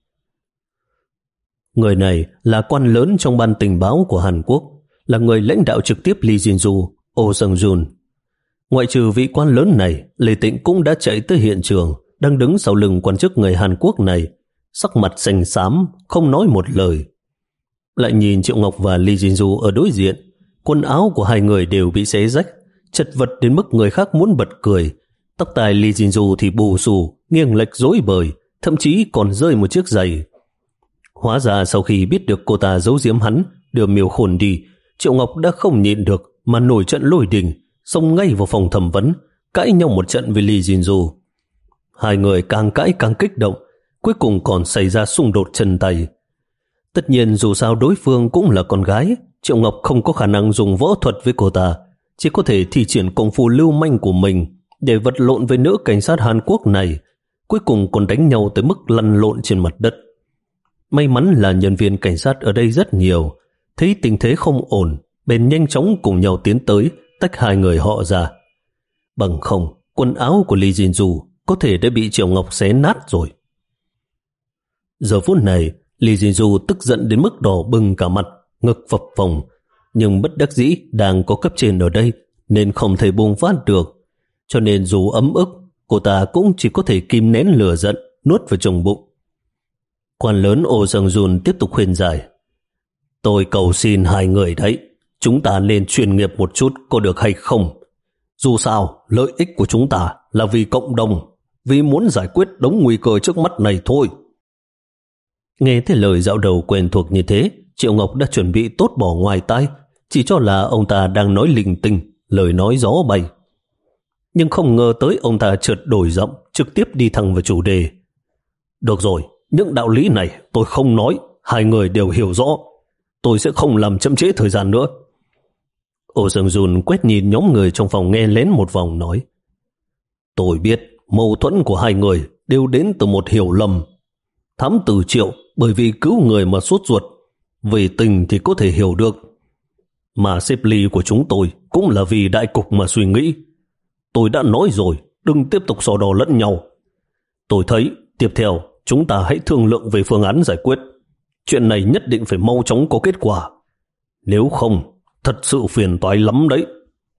Người này là quan lớn trong ban tình báo của Hàn Quốc, là người lãnh đạo trực tiếp Lee Jin-du, Oh Seung-jun. Ngoại trừ vị quan lớn này, Lê Tịnh cũng đã chạy tới hiện trường, đang đứng sau lưng quan chức người Hàn Quốc này, sắc mặt xanh xám, không nói một lời. Lại nhìn Triệu Ngọc và Lee Jin-du ở đối diện, quần áo của hai người đều bị xé rách, chật vật đến mức người khác muốn bật cười. Tóc tai Lee Jin-du thì bù xù, nghiêng lệch rối bời, thậm chí còn rơi một chiếc giày. Hóa ra sau khi biết được cô ta giấu giếm hắn, đưa Miêu Khôn đi, Triệu Ngọc đã không nhịn được mà nổi trận lôi đình, xông ngay vào phòng thẩm vấn, cãi nhau một trận với Lee Jin-du. Hai người càng cãi càng kích động, cuối cùng còn xảy ra xung đột chân tay. Tất nhiên dù sao đối phương cũng là con gái, Triệu Ngọc không có khả năng dùng võ thuật với cô ta, chỉ có thể thi triển công phu lưu manh của mình để vật lộn với nữ cảnh sát Hàn Quốc này, cuối cùng còn đánh nhau tới mức lăn lộn trên mặt đất. May mắn là nhân viên cảnh sát ở đây rất nhiều, thấy tình thế không ổn, bèn nhanh chóng cùng nhau tiến tới, tách hai người họ ra. Bằng không, quần áo của Lee Jin-du có thể đã bị Triệu Ngọc xé nát rồi. Giờ phút này, Lee Jin-du tức giận đến mức đỏ bừng cả mặt, ngực phập phồng, nhưng bất đắc dĩ đang có cấp trên ở đây nên không thể bùng phát được, cho nên dù ấm ức, cô ta cũng chỉ có thể kìm nén lửa giận, nuốt vào trong bụng. Quan lớn Oh Seung-jun tiếp tục khuyên giải. Tôi cầu xin hai người đấy, chúng ta nên chuyên nghiệp một chút có được hay không? Dù sao, lợi ích của chúng ta là vì cộng đồng, vì muốn giải quyết đống nguy cơ trước mắt này thôi. Nghe thấy lời dạo đầu quen thuộc như thế, Triệu Ngọc đã chuẩn bị tốt bỏ ngoài tai, chỉ cho là ông ta đang nói linh tinh, lời nói gió bay. Nhưng không ngờ tới ông ta chợt đổi giọng, trực tiếp đi thẳng vào chủ đề. Được rồi, những đạo lý này tôi không nói, hai người đều hiểu rõ. Tôi sẽ không làm chậm trễ thời gian nữa. Oh Seung-jun quét nhìn nhóm người trong phòng nghe lén một vòng nói. Tôi biết mâu thuẫn của hai người đều đến từ một hiểu lầm. Thám tử Triệu bởi vì cứu người mà sốt ruột, về tình thì có thể hiểu được. Mà sếp Lee của chúng tôi cũng là vì đại cục mà suy nghĩ. Tôi đã nói rồi, đừng tiếp tục so đo lẫn nhau. Tôi thấy tiếp theo chúng ta hãy thương lượng về phương án giải quyết. Chuyện này nhất định phải mau chóng có kết quả. Nếu không, thật sự phiền toái lắm đấy.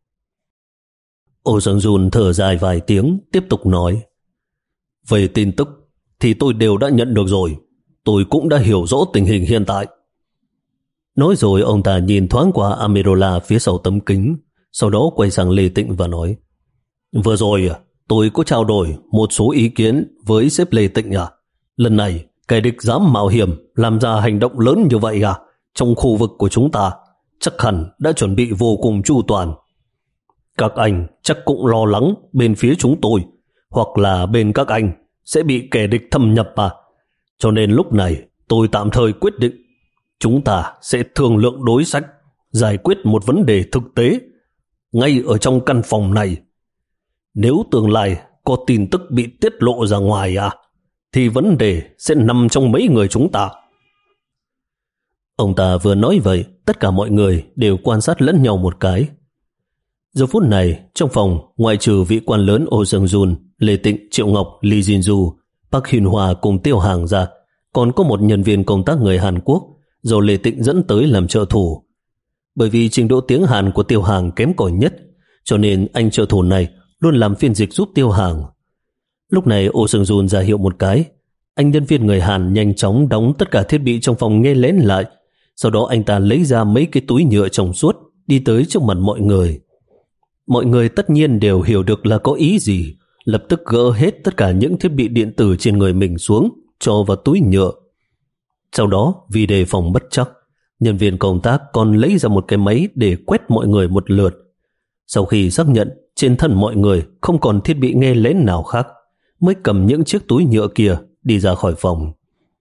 Oh Seung-jun thở dài vài tiếng, tiếp tục nói. Về tin tức thì tôi đều đã nhận được rồi. Tôi cũng đã hiểu rõ tình hình hiện tại. Nói rồi ông ta nhìn thoáng qua Amirola phía sau tấm kính, sau đó quay sang Lê Tịnh và nói. Vừa rồi tôi có trao đổi một số ý kiến với sếp Lê Tịnh à. Lần này kẻ địch dám mạo hiểm làm ra hành động lớn như vậy à, trong khu vực của chúng ta chắc hẳn đã chuẩn bị vô cùng chu toàn. Các anh chắc cũng lo lắng bên phía chúng tôi hoặc là bên các anh sẽ bị kẻ địch thâm nhập à. Cho nên lúc này tôi tạm thời quyết định chúng ta sẽ thương lượng đối sách, giải quyết một vấn đề thực tế ngay ở trong căn phòng này. Nếu tương lai có tin tức bị tiết lộ ra ngoài à, thì vấn đề sẽ nằm trong mấy người chúng ta. Ông ta vừa nói vậy, tất cả mọi người đều quan sát lẫn nhau một cái. Giờ phút này, trong phòng, ngoại trừ vị quan lớn Oh Seung-jun, Lê Tịnh, Triệu Ngọc, Lee Jin-du, Park Hyun Hòa cùng Tiêu Hàng ra, còn có một nhân viên công tác người Hàn Quốc do Lê Tịnh dẫn tới làm trợ thủ. Bởi vì trình độ tiếng Hàn của Tiêu Hàng kém cỏi nhất, cho nên anh trợ thủ này luôn làm phiên dịch giúp Tiêu Hàng. Lúc này Oh Seung-jun ra hiệu một cái, anh nhân viên người Hàn nhanh chóng đóng tất cả thiết bị trong phòng nghe lén lại, sau đó anh ta lấy ra mấy cái túi nhựa trong suốt, đi tới trước mặt mọi người. Mọi người tất nhiên đều hiểu được là có ý gì, lập tức gỡ hết tất cả những thiết bị điện tử trên người mình xuống, cho vào túi nhựa. Sau đó, vì đề phòng bất trắc, nhân viên công tác còn lấy ra một cái máy để quét mọi người một lượt. Sau khi xác nhận trên thân mọi người không còn thiết bị nghe lén nào khác, mới cầm những chiếc túi nhựa kia đi ra khỏi phòng.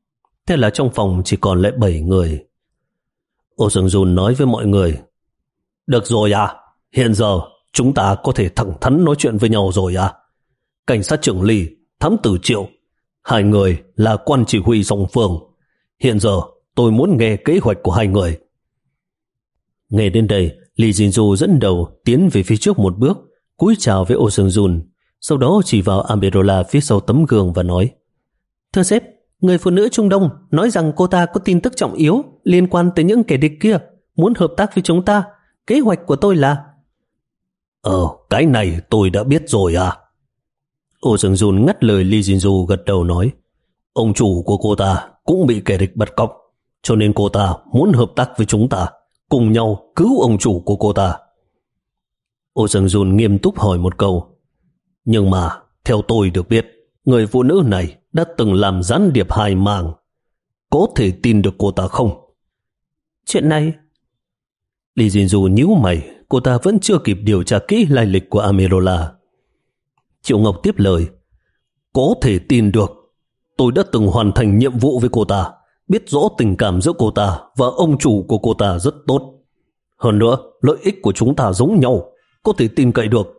Thế là trong phòng chỉ còn lại bảy người. Ô Sương Jun nói với mọi người, được rồi à, hiện giờ chúng ta có thể thẳng thắn nói chuyện với nhau rồi à. Cảnh sát trưởng Ly, thám tử Triệu, hai người là quan chỉ huy song phương. Hiện giờ tôi muốn nghe kế hoạch của hai người. Nghe đến đây, Lee Jin-ju dẫn đầu tiến về phía trước một bước, cúi chào với Oh Seung-jun, sau đó chỉ vào Amidala phía sau tấm gương và nói, thưa sếp, người phụ nữ Trung Đông nói rằng cô ta có tin tức trọng yếu liên quan tới những kẻ địch kia, muốn hợp tác với chúng ta. Kế hoạch của tôi là... Ờ, cái này tôi đã biết rồi à. Oh Seung-jun ngắt lời Lee Jin-ju, gật đầu nói, ông chủ của cô ta cũng bị kẻ địch bắt cóc, cho nên cô ta muốn hợp tác với chúng ta, cùng nhau cứu ông chủ của cô ta. Oh Seung-jun nghiêm túc hỏi một câu, nhưng mà theo tôi được biết, người phụ nữ này đã từng làm gián điệp hai màng. Có thể tin được cô ta không? Chuyện này... Lee Jin-ju nhíu mày, cô ta vẫn chưa kịp điều tra kỹ lai lịch của Amirola. Triệu Ngọc tiếp lời, có thể tin được. Tôi đã từng hoàn thành nhiệm vụ với cô ta, biết rõ tình cảm giữa cô ta và ông chủ của cô ta rất tốt. Hơn nữa, lợi ích của chúng ta giống nhau, có thể tin cậy được.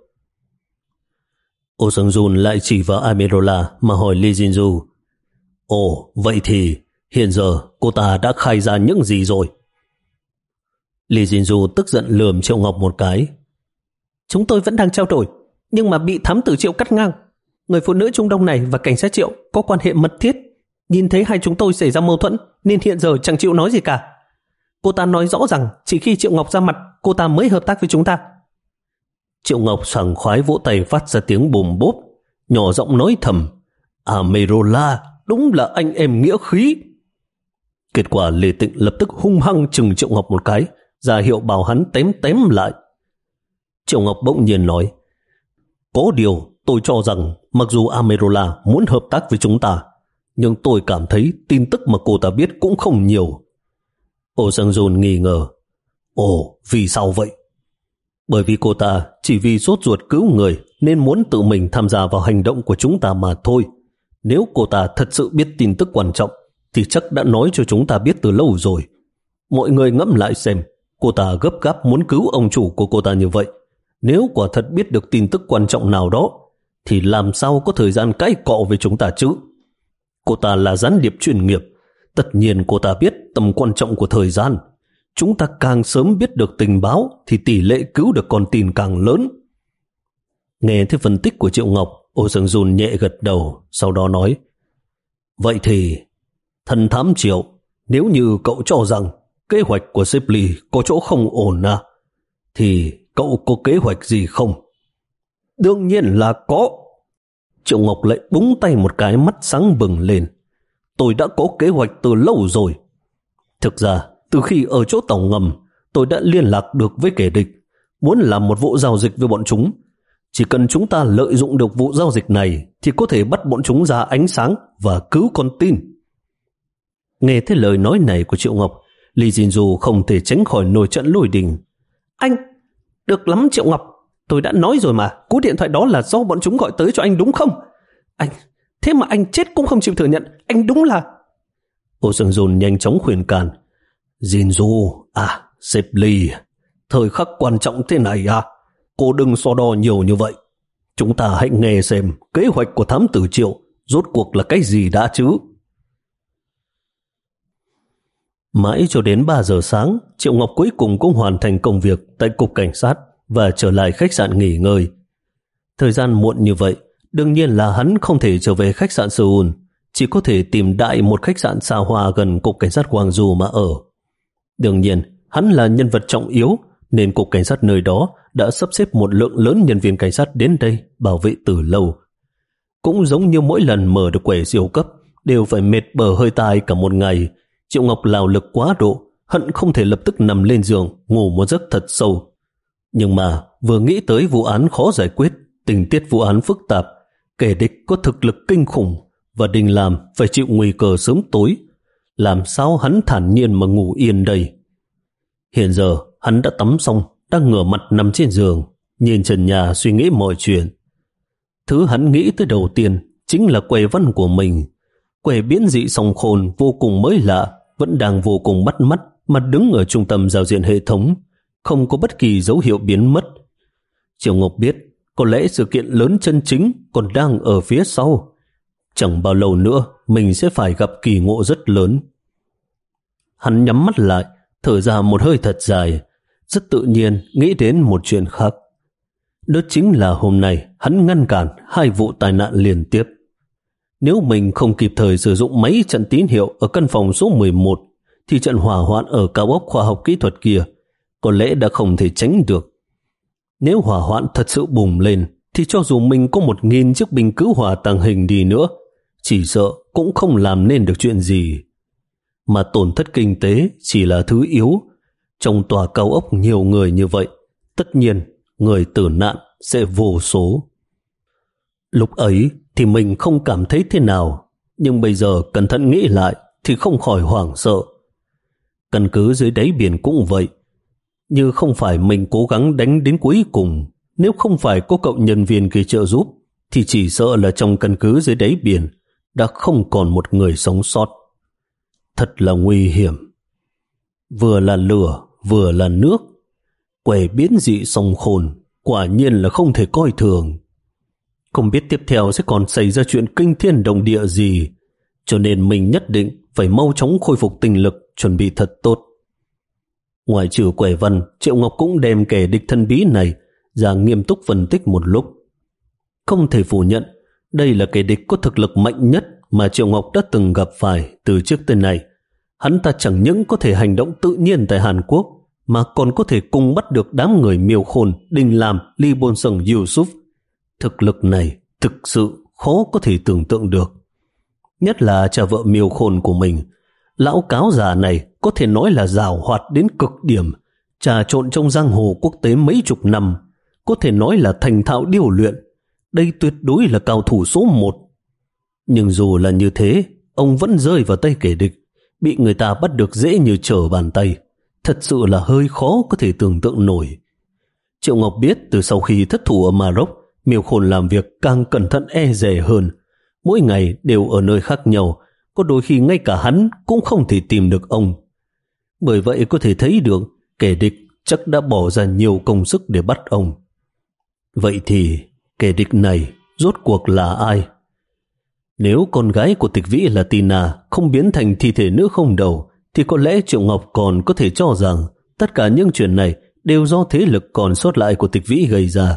Oh Seung-jun lại chỉ vào Amirola mà hỏi Lee Jin-ju, ồ, vậy thì hiện giờ cô ta đã khai ra những gì rồi? Lee Jin-ju tức giận lườm Triệu Ngọc một cái. Chúng tôi vẫn đang trao đổi, nhưng mà bị thám tử Triệu cắt ngang. Người phụ nữ Trung Đông này và cảnh sát Triệu có quan hệ mật thiết. Nhìn thấy hai chúng tôi xảy ra mâu thuẫn nên hiện giờ chẳng chịu nói gì cả. Cô ta nói rõ rằng chỉ khi Triệu Ngọc ra mặt, cô ta mới hợp tác với chúng ta. Triệu Ngọc sảng khoái vỗ tay phát ra tiếng bùm bốp, nhỏ giọng nói thầm, Amirola, đúng là anh em nghĩa khí. Kết quả Lê Tịnh lập tức hung hăng chừng Triệu Ngọc một cái, ra hiệu bảo hắn tém tém lại. Triệu Ngọc bỗng nhiên nói, có điều tôi cho rằng mặc dù Amirola muốn hợp tác với chúng ta, nhưng tôi cảm thấy tin tức mà cô ta biết cũng không nhiều. Oh Seung-jun nghi ngờ, ồ, vì sao vậy? Bởi vì cô ta chỉ vì sốt ruột cứu người nên muốn tự mình tham gia vào hành động của chúng ta mà thôi. Nếu cô ta thật sự biết tin tức quan trọng thì chắc đã nói cho chúng ta biết từ lâu rồi. Mọi người ngẫm lại xem, cô ta gấp gáp muốn cứu ông chủ của cô ta như vậy. Nếu quả thật biết được tin tức quan trọng nào đó thì làm sao có thời gian cãi cọ với chúng ta chứ? Cô ta là gián điệp chuyên nghiệp, tất nhiên cô ta biết tầm quan trọng của thời gian. Chúng ta càng sớm biết được tình báo thì tỷ lệ cứu được con tin càng lớn. Nghe thấy phân tích của Triệu Ngọc, Oh Seung-jun nhẹ gật đầu, sau đó nói, vậy thì, thần thám Triệu, nếu như cậu cho rằng kế hoạch của sếp Lee có chỗ không ổn à, thì cậu có kế hoạch gì không? Đương nhiên là có. Triệu Ngọc lại búng tay một cái, mắt sáng bừng lên. Tôi đã có kế hoạch từ lâu rồi. Thực ra, từ khi ở chỗ tàu ngầm, tôi đã liên lạc được với kẻ địch, muốn làm một vụ giao dịch với bọn chúng. Chỉ cần chúng ta lợi dụng được vụ giao dịch này thì có thể bắt bọn chúng ra ánh sáng và cứu con tin. Nghe thấy lời nói này của Triệu Ngọc, Lee Jin-ju không thể tránh khỏi nổi trận lôi đình. Anh, được lắm Triệu Ngọc, tôi đã nói rồi mà, cú điện thoại đó là do bọn chúng gọi tới cho anh đúng không? Anh, thế mà anh chết cũng không chịu thừa nhận, anh đúng là... Oh Seung-jun nhanh chóng khuyên can. Jin-ju, à, sếp Lee, thời khắc quan trọng thế này à, cô đừng so đo nhiều như vậy. Chúng ta hãy nghe xem kế hoạch của thám tử Triệu rốt cuộc là cái gì đã chứ. Mãi cho đến ba giờ sáng, Triệu Ngọc cuối cùng cũng hoàn thành công việc tại cục cảnh sát và trở lại khách sạn nghỉ ngơi. Thời gian muộn như vậy, đương nhiên là hắn không thể trở về khách sạn Seoul, chỉ có thể tìm đại một khách sạn xa hoa gần cục cảnh sát Gwangju mà ở. Đương nhiên, hắn là nhân vật trọng yếu nên cục cảnh sát nơi đó đã sắp xếp một lượng lớn nhân viên cảnh sát đến đây bảo vệ từ lâu. Cũng giống như mỗi lần mở được quẻ siêu cấp đều phải mệt bờ hơi tai cả một ngày, Triệu Ngọc lao lực quá độ, hận không thể lập tức nằm lên giường ngủ một giấc thật sâu. Nhưng mà vừa nghĩ tới vụ án khó giải quyết, tình tiết vụ án phức tạp, kẻ địch có thực lực kinh khủng và Đình Làm phải chịu nguy cơ sớm tối, làm sao hắn thản nhiên mà ngủ yên đây? Hiện giờ hắn đã tắm xong, đang ngửa mặt nằm trên giường, nhìn trần nhà suy nghĩ mọi chuyện. Thứ hắn nghĩ tới đầu tiên chính là quẻ văn của mình. Quẻ biến dị song khôn vô cùng mới lạ, vẫn đang vô cùng bắt mắt mà đứng ở trung tâm giao diện hệ thống, không có bất kỳ dấu hiệu biến mất. Triệu Ngọc biết có lẽ sự kiện lớn chân chính còn đang ở phía sau. Chẳng bao lâu nữa mình sẽ phải gặp kỳ ngộ rất lớn. Hắn nhắm mắt lại, thở ra một hơi thật dài, rất tự nhiên nghĩ đến một chuyện khác. Đó chính là hôm nay hắn ngăn cản hai vụ tai nạn liên tiếp. Nếu mình không kịp thời sử dụng máy trận tín hiệu ở căn phòng số mười một, thì trận hỏa hoạn ở cao ốc khoa học kỹ thuật kia có lẽ đã không thể tránh được. Nếu hỏa hoạn thật sự bùng lên, thì cho dù mình có một nghìn chiếc bình cứu hỏa tàng hình đi nữa, chỉ sợ cũng không làm nên được chuyện gì. Mà tổn thất kinh tế chỉ là thứ yếu. Trong tòa cao ốc nhiều người như vậy, tất nhiên người tử nạn sẽ vô số. Lúc ấy thì mình không cảm thấy thế nào, nhưng bây giờ cẩn thận nghĩ lại thì không khỏi hoảng sợ. Căn cứ dưới đáy biển cũng vậy. Như không phải mình cố gắng đánh đến cuối cùng, nếu không phải có cậu nhân viên kia trợ giúp, thì chỉ sợ là trong căn cứ dưới đáy biển đã không còn một người sống sót. Thật là nguy hiểm. Vừa là lửa, vừa là nước. Quẻ biến dị song khôn, quả nhiên là không thể coi thường. Không biết tiếp theo sẽ còn xảy ra chuyện kinh thiên động địa gì, cho nên mình nhất định phải mau chóng khôi phục tinh lực, chuẩn bị thật tốt. Ngoài trừ Quẻ Văn, Triệu Ngọc cũng đem kẻ địch thân bí này ra nghiêm túc phân tích một lúc. Không thể phủ nhận, đây là kẻ địch có thực lực mạnh nhất mà Triệu Ngọc đã từng gặp phải từ trước tới nay. Hắn ta chẳng những có thể hành động tự nhiên tại Hàn Quốc, mà còn có thể cùng bắt được đám người Miêu Khôn, Đinh Lam, Lee Bôn Sung, Yusuf. Thực lực này thực sự khó có thể tưởng tượng được. Nhất là cha vợ Miêu Khôn của mình. Lão cáo già này có thể nói là giàu hoạt đến cực điểm, trà trộn trong giang hồ quốc tế mấy chục năm, có thể nói là thành thạo điêu luyện. Đây tuyệt đối là cao thủ số một. Nhưng dù là như thế, ông vẫn rơi vào tay kẻ địch, bị người ta bắt được dễ như trở bàn tay. Thật sự là hơi khó có thể tưởng tượng nổi. Triệu Ngọc biết từ sau khi thất thủ ở Maroc, Miêu Khôn làm việc càng cẩn thận e dè hơn. Mỗi ngày đều ở nơi khác nhau, có đôi khi ngay cả hắn cũng không thể tìm được ông. Bởi vậy có thể thấy được kẻ địch chắc đã bỏ ra nhiều công sức để bắt ông. Vậy thì kẻ địch này rốt cuộc là ai? Nếu con gái của Tịch Vĩ là Tina không biến thành thi thể nữ không đầu, thì có lẽ Triệu Ngọc còn có thể cho rằng tất cả những chuyện này đều do thế lực còn sót lại của Tịch Vĩ gây ra.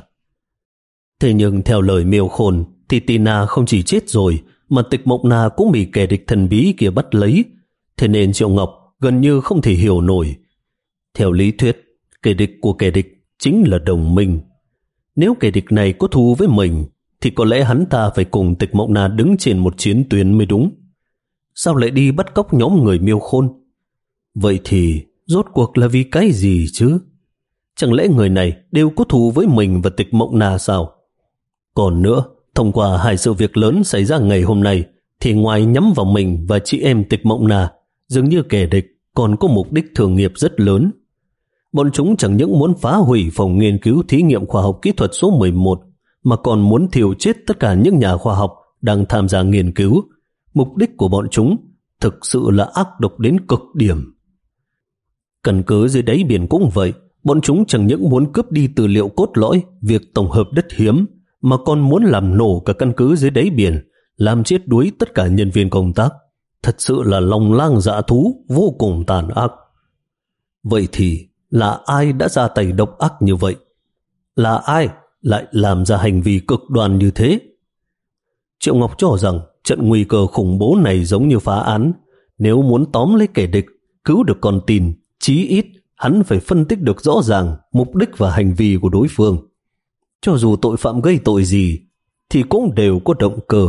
Thế nhưng theo lời Miêu Khôn thì Tina không chỉ chết rồi, mà Tịch Mộng Na cũng bị kẻ địch thần bí kia bắt lấy. Thế nên Triệu Ngọc gần như không thể hiểu nổi. Theo lý thuyết, kẻ địch của kẻ địch chính là đồng minh. Nếu kẻ địch này có thù với mình, thì có lẽ hắn ta phải cùng Tịch Mộng Na đứng trên một chiến tuyến mới đúng. Sao lại đi bắt cóc nhóm người Miêu Khôn? Vậy thì rốt cuộc là vì cái gì chứ? Chẳng lẽ người này đều có thù với mình và Tịch Mộng Na sao? Còn nữa, thông qua hai sự việc lớn xảy ra ngày hôm nay, thì ngoài nhắm vào mình và chị em Tịch Mộng Na, dường như kẻ địch còn có mục đích thường nghiệp rất lớn. Bọn chúng chẳng những muốn phá hủy phòng nghiên cứu thí nghiệm khoa học kỹ thuật số mười một, mà còn muốn thiêu chết tất cả những nhà khoa học đang tham gia nghiên cứu. Mục đích của bọn chúng thực sự là ác độc đến cực điểm. Căn cứ dưới đáy biển cũng vậy, bọn chúng chẳng những muốn cướp đi tư liệu cốt lõi việc tổng hợp đất hiếm, mà còn muốn làm nổ cả căn cứ dưới đáy biển, làm chết đuối tất cả nhân viên công tác. Thật sự là lòng lang dạ thú, vô cùng tàn ác. Vậy thì là ai đã ra tay độc ác như vậy? Là ai lại làm ra hành vi cực đoan như thế? Triệu Ngọc cho rằng trận nguy cơ khủng bố này giống như phá án. Nếu muốn tóm lấy kẻ địch, cứu được con tin, chí ít hắn phải phân tích được rõ ràng mục đích và hành vi của đối phương. Cho dù tội phạm gây tội gì, thì cũng đều có động cơ.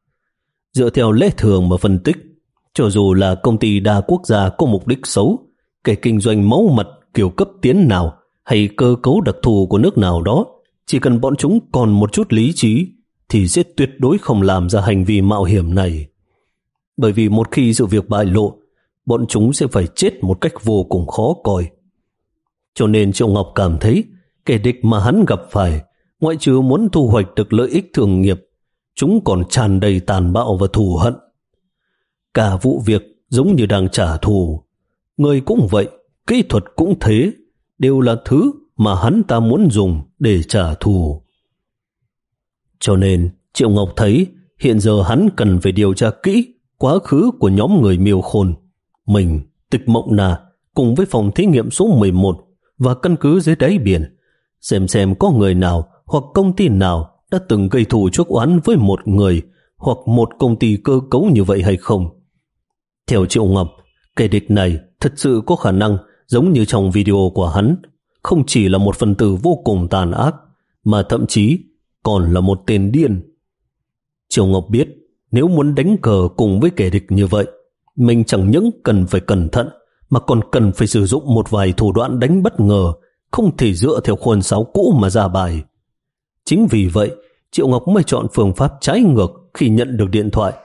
Dựa theo lẽ thường mà phân tích, cho dù là công ty đa quốc gia có mục đích xấu, kẻ kinh doanh máu mật kiểu cấp tiến nào hay cơ cấu đặc thù của nước nào đó, chỉ cần bọn chúng còn một chút lý trí thì sẽ tuyệt đối không làm ra hành vi mạo hiểm này. Bởi vì một khi sự việc bại lộ, bọn chúng sẽ phải chết một cách vô cùng khó coi. Cho nên Triệu Ngọc cảm thấy kẻ địch mà hắn gặp phải, ngoại trừ muốn thu hoạch được lợi ích thường nghiệp, chúng còn tràn đầy tàn bạo và thù hận. Cả vụ việc giống như đang trả thù. Người cũng vậy, kỹ thuật cũng thế, đều là thứ mà hắn ta muốn dùng để trả thù. Cho nên Triệu Ngọc thấy hiện giờ hắn cần phải điều tra kỹ quá khứ của nhóm người Miêu Khôn, mình, Tịch Mộng Na cùng với phòng thí nghiệm số mười một và căn cứ dưới đáy biển, xem xem có người nào hoặc công ty nào đã từng gây thù chuốc oán với một người hoặc một công ty cơ cấu như vậy hay không. Theo Triệu Ngọc, kẻ địch này thật sự có khả năng giống như trong video của hắn, không chỉ là một phần tử vô cùng tàn ác, mà thậm chí còn là một tên điên. Triệu Ngọc biết nếu muốn đánh cờ cùng với kẻ địch như vậy, mình chẳng những cần phải cẩn thận mà còn cần phải sử dụng một vài thủ đoạn đánh bất ngờ, không thể dựa theo khuôn sáo cũ mà ra bài. Chính vì vậy, Triệu Ngọc mới chọn phương pháp trái ngược khi nhận được điện thoại.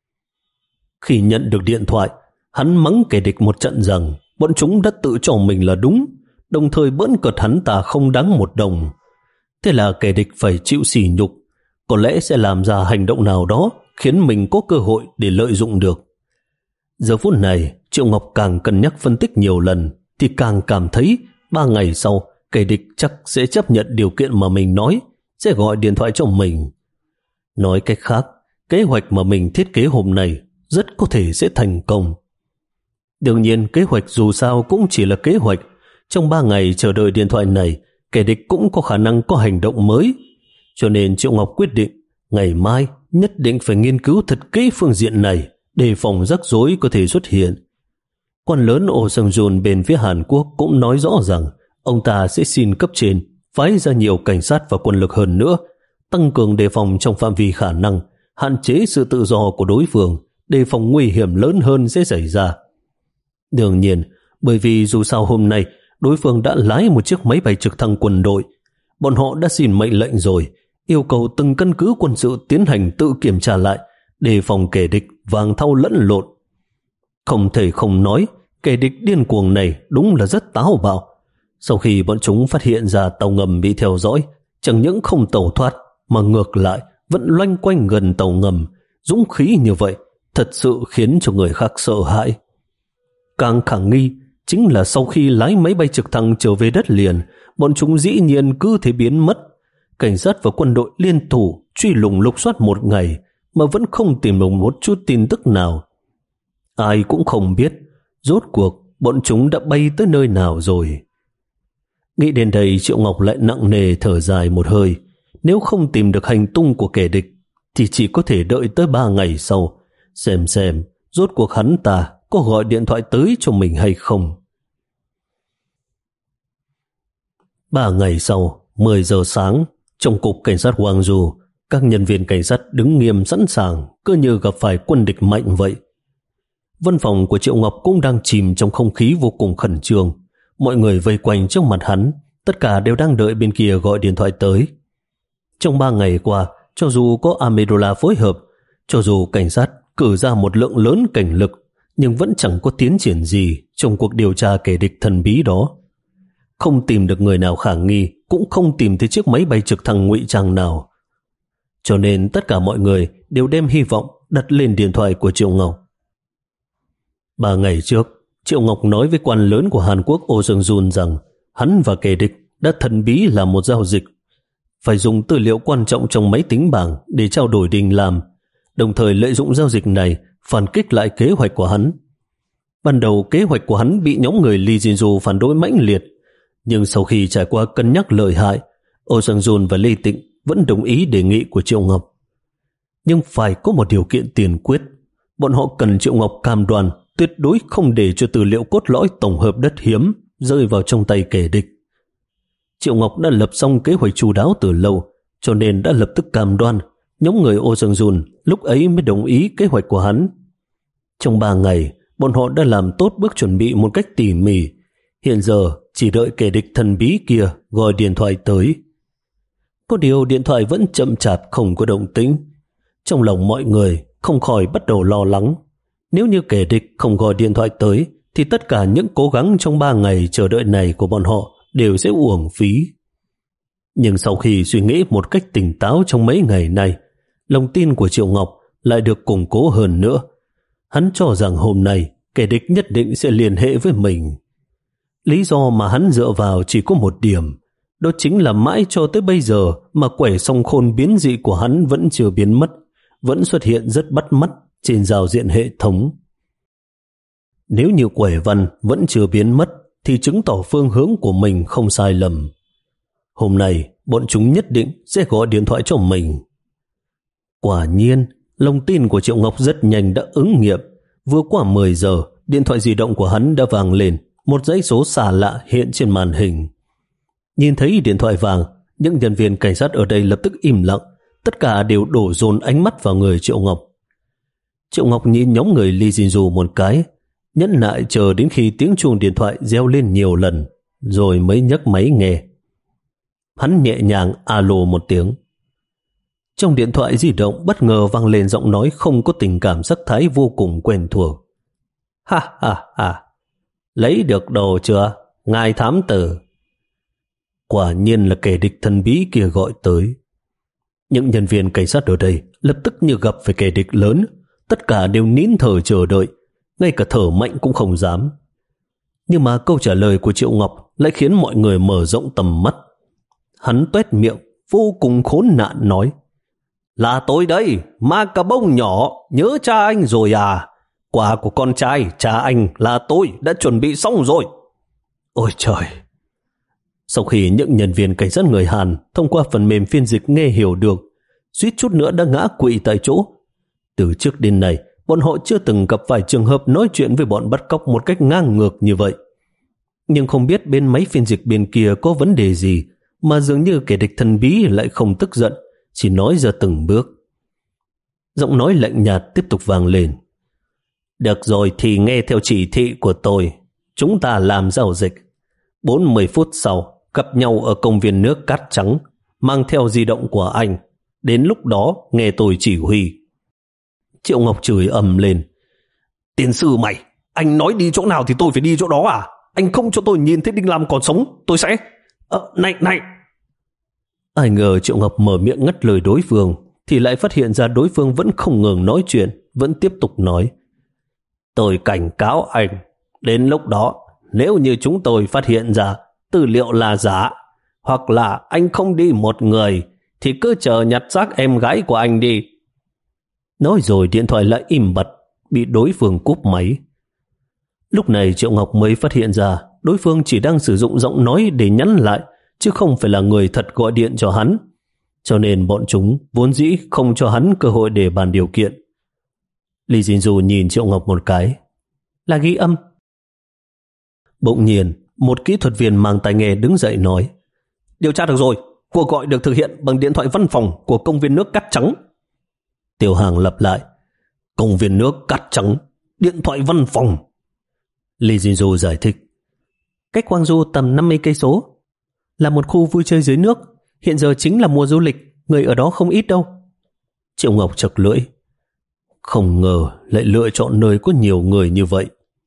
Khi nhận được điện thoại, hắn mắng kẻ địch một trận rằng bọn chúng đã tự cho mình là đúng, đồng thời bỡn cợt hắn ta không đáng một đồng. Thế là kẻ địch phải chịu sỉ nhục, có lẽ sẽ làm ra hành động nào đó khiến mình có cơ hội để lợi dụng được. Giờ phút này, Triệu Ngọc càng cân nhắc phân tích nhiều lần thì càng cảm thấy ba ngày sau kẻ địch chắc sẽ chấp nhận điều kiện mà mình nói, sẽ gọi điện thoại cho mình. Nói cách khác, kế hoạch mà mình thiết kế hôm nay rất có thể sẽ thành công. Đương nhiên kế hoạch dù sao cũng chỉ là kế hoạch. Trong ba ngày chờ đợi điện thoại này, kẻ địch cũng có khả năng có hành động mới. Cho nên Triệu Ngọc quyết định ngày mai nhất định phải nghiên cứu thật kỹ phương diện này, đề phòng rắc rối có thể xuất hiện. Quan lớn Oh Seung-jun bên phía Hàn Quốc cũng nói rõ rằng ông ta sẽ xin cấp trên phái ra nhiều cảnh sát và quân lực hơn nữa, tăng cường đề phòng trong phạm vi khả năng, hạn chế sự tự do của đối phương, đề phòng nguy hiểm lớn hơn sẽ xảy ra. Đương nhiên, bởi vì dù sao hôm nay đối phương đã lái một chiếc máy bay trực thăng quân đội, bọn họ đã xin mệnh lệnh rồi, yêu cầu từng căn cứ quân sự tiến hành tự kiểm tra lại, đề phòng kẻ địch vàng thau lẫn lộn. Không thể không nói, kẻ địch điên cuồng này đúng là rất táo bạo. Sau khi bọn chúng phát hiện ra tàu ngầm bị theo dõi, chẳng những không tẩu thoát mà ngược lại vẫn loanh quanh gần tàu ngầm, dũng khí như vậy thật sự khiến cho người khác sợ hãi. Càng khả nghi chính là sau khi lái máy bay trực thăng trở về đất liền, bọn chúng dĩ nhiên cứ thế biến mất. Cảnh sát và quân đội liên thủ truy lùng lục soát một ngày mà vẫn không tìm được một chút tin tức nào. Ai cũng không biết rốt cuộc bọn chúng đã bay tới nơi nào rồi. Nghĩ đến đây, Triệu Ngọc lại nặng nề thở dài một hơi. Nếu không tìm được hành tung của kẻ địch thì chỉ có thể đợi tới ba ngày sau, xem xem rốt cuộc hắn ta có gọi điện thoại tới cho mình hay không. Ba ngày sau, mười giờ sáng, trong cục cảnh sát Gwangju, các nhân viên cảnh sát đứng nghiêm sẵn sàng, cứ như gặp phải quân địch mạnh vậy. Văn phòng của Triệu Ngọc cũng đang chìm trong không khí vô cùng khẩn trương. Mọi người vây quanh trước mặt hắn, tất cả đều đang đợi bên kia gọi điện thoại tới. Trong ba ngày qua, cho dù có Amidala phối hợp, cho dù cảnh sát cử ra một lượng lớn cảnh lực, nhưng vẫn chẳng có tiến triển gì trong cuộc điều tra kẻ địch thần bí đó. Không tìm được người nào khả nghi, cũng không tìm thấy chiếc máy bay trực thăng ngụy trang nào. Cho nên tất cả mọi người đều đem hy vọng đặt lên điện thoại của Triệu Ngọc. Ba ngày trước, Triệu Ngọc nói với quan lớn của Hàn Quốc Oh Seung-jun rằng hắn và kẻ địch đã thần bí làm một giao dịch, phải dùng tư liệu quan trọng trong máy tính bảng để trao đổi đình làm, đồng thời lợi dụng giao dịch này phản kích lại kế hoạch của hắn. Ban đầu kế hoạch của hắn bị nhóm người Lee Jin-ju phản đối mãnh liệt, nhưng sau khi trải qua cân nhắc lợi hại, Oh Seung-jun và Lê Tịnh vẫn đồng ý đề nghị của Triệu Ngọc. Nhưng phải có một điều kiện tiền quyết, bọn họ cần Triệu Ngọc cam đoan tuyệt đối không để cho tư liệu cốt lõi tổng hợp đất hiếm rơi vào trong tay kẻ địch. Triệu Ngọc đã lập xong kế hoạch chu đáo từ lâu, cho nên đã lập tức cam đoan. Nhóm người Oh Seung-jun lúc ấy mới đồng ý kế hoạch của hắn. Trong ba ngày, bọn họ đã làm tốt bước chuẩn bị một cách tỉ mỉ. Hiện giờ chỉ đợi kẻ địch thần bí kia gọi điện thoại tới. Có điều điện thoại vẫn chậm chạp không có động tĩnh. Trong lòng mọi người không khỏi bắt đầu lo lắng. Nếu như kẻ địch không gọi điện thoại tới thì tất cả những cố gắng trong ba ngày chờ đợi này của bọn họ đều sẽ uổng phí. Nhưng sau khi suy nghĩ một cách tỉnh táo trong mấy ngày này, lòng tin của Triệu Ngọc lại được củng cố hơn nữa. Hắn cho rằng hôm nay kẻ địch nhất định sẽ liên hệ với mình. Lý do mà hắn dựa vào chỉ có một điểm, đó chính là mãi cho tới bây giờ mà quẻ song khôn biến dị của hắn vẫn chưa biến mất, vẫn xuất hiện rất bắt mắt trên giao diện hệ thống. Nếu như quẻ văn vẫn chưa biến mất thì chứng tỏ phương hướng của mình không sai lầm. Hôm nay bọn chúng nhất định sẽ gọi điện thoại cho mình. Quả nhiên, lòng tin của Triệu Ngọc rất nhanh đã ứng nghiệm. Vừa qua mười giờ, điện thoại di động của hắn đã vang lên, một dãy số xa lạ hiện trên màn hình. Nhìn thấy điện thoại vàng, những nhân viên cảnh sát ở đây lập tức im lặng, tất cả đều đổ dồn ánh mắt vào người Triệu Ngọc. Triệu Ngọc nhìn nhóm người Lee Jin-ju một cái, nhẫn nại chờ đến khi tiếng chuông điện thoại reo lên nhiều lần, rồi mới nhấc máy nghe. Hắn nhẹ nhàng alo một tiếng. Trong điện thoại di động bất ngờ vang lên giọng nói không có tình cảm sắc thái vô cùng quen thuộc. Ha ha ha, lấy được đồ chưa, ngài thám tử? Quả nhiên là kẻ địch thần bí kia gọi tới. Những nhân viên cảnh sát ở đây lập tức như gặp phải kẻ địch lớn, tất cả đều nín thở chờ đợi, ngay cả thở mạnh cũng không dám. Nhưng mà câu trả lời của Triệu Ngọc lại khiến mọi người mở rộng tầm mắt. Hắn toét miệng, vô cùng khốn nạn nói: Là tôi đây, Ma Cà Bông nhỏ, nhớ cha anh rồi à? Quà của con trai, cha anh là tôi đã chuẩn bị xong rồi. Ôi trời! Sau khi những nhân viên cảnh sát người Hàn thông qua phần mềm phiên dịch nghe hiểu được, suýt chút nữa đã ngã quỵ tại chỗ. Từ trước đến nay, bọn họ chưa từng gặp phải trường hợp nói chuyện với bọn bắt cóc một cách ngang ngược như vậy. Nhưng không biết bên máy phiên dịch bên kia có vấn đề gì, mà dường như kẻ địch thần bí lại không tức giận, chỉ nói ra từng bước. Giọng nói lạnh nhạt tiếp tục vang lên. Được rồi thì nghe theo chỉ thị của tôi, chúng ta làm giao dịch. bốn mươi phút sau, gặp nhau ở công viên nước cát trắng, mang theo di động của anh. Đến lúc đó nghe tôi chỉ huy. Triệu Ngọc chửi ầm lên. Tiền sư mày, anh nói đi chỗ nào thì tôi phải đi chỗ đó à? Anh không cho tôi nhìn thấy Đinh Lam còn sống, tôi sẽ... Ờ, này, này! Ai ngờ Triệu Ngọc mở miệng ngắt lời đối phương, thì lại phát hiện ra đối phương vẫn không ngừng nói chuyện, vẫn tiếp tục nói. Tôi cảnh cáo anh, đến lúc đó, nếu như chúng tôi phát hiện ra tư liệu là giả, hoặc là anh không đi một người, thì cứ chờ nhặt xác em gái của anh đi. Nói rồi điện thoại lại im bặt, bị đối phương cúp máy. Lúc này Triệu Ngọc mới phát hiện ra đối phương chỉ đang sử dụng giọng nói để nhắn lại, chứ không phải là người thật gọi điện cho hắn. Cho nên bọn chúng vốn dĩ không cho hắn cơ hội để bàn điều kiện. Lee Jin-ju nhìn Triệu Ngọc một cái. Là ghi âm. Bỗng nhiên, một kỹ thuật viên mang tai nghe đứng dậy nói. Điều tra được rồi, cuộc gọi được thực hiện bằng điện thoại văn phòng của công viên nước Cát Trắng. Tiểu Hàng lặp lại. Công viên nước Cát Trắng, điện thoại văn phòng. Lee Jin-ju giải thích. Cách Gwangju tầm năm mươi cây số, là một khu vui chơi dưới nước. Hiện giờ chính là mùa du lịch, người ở đó không ít đâu. Triệu Ngọc chật lưỡi. Không ngờ lại lựa chọn nơi có nhiều người như vậy.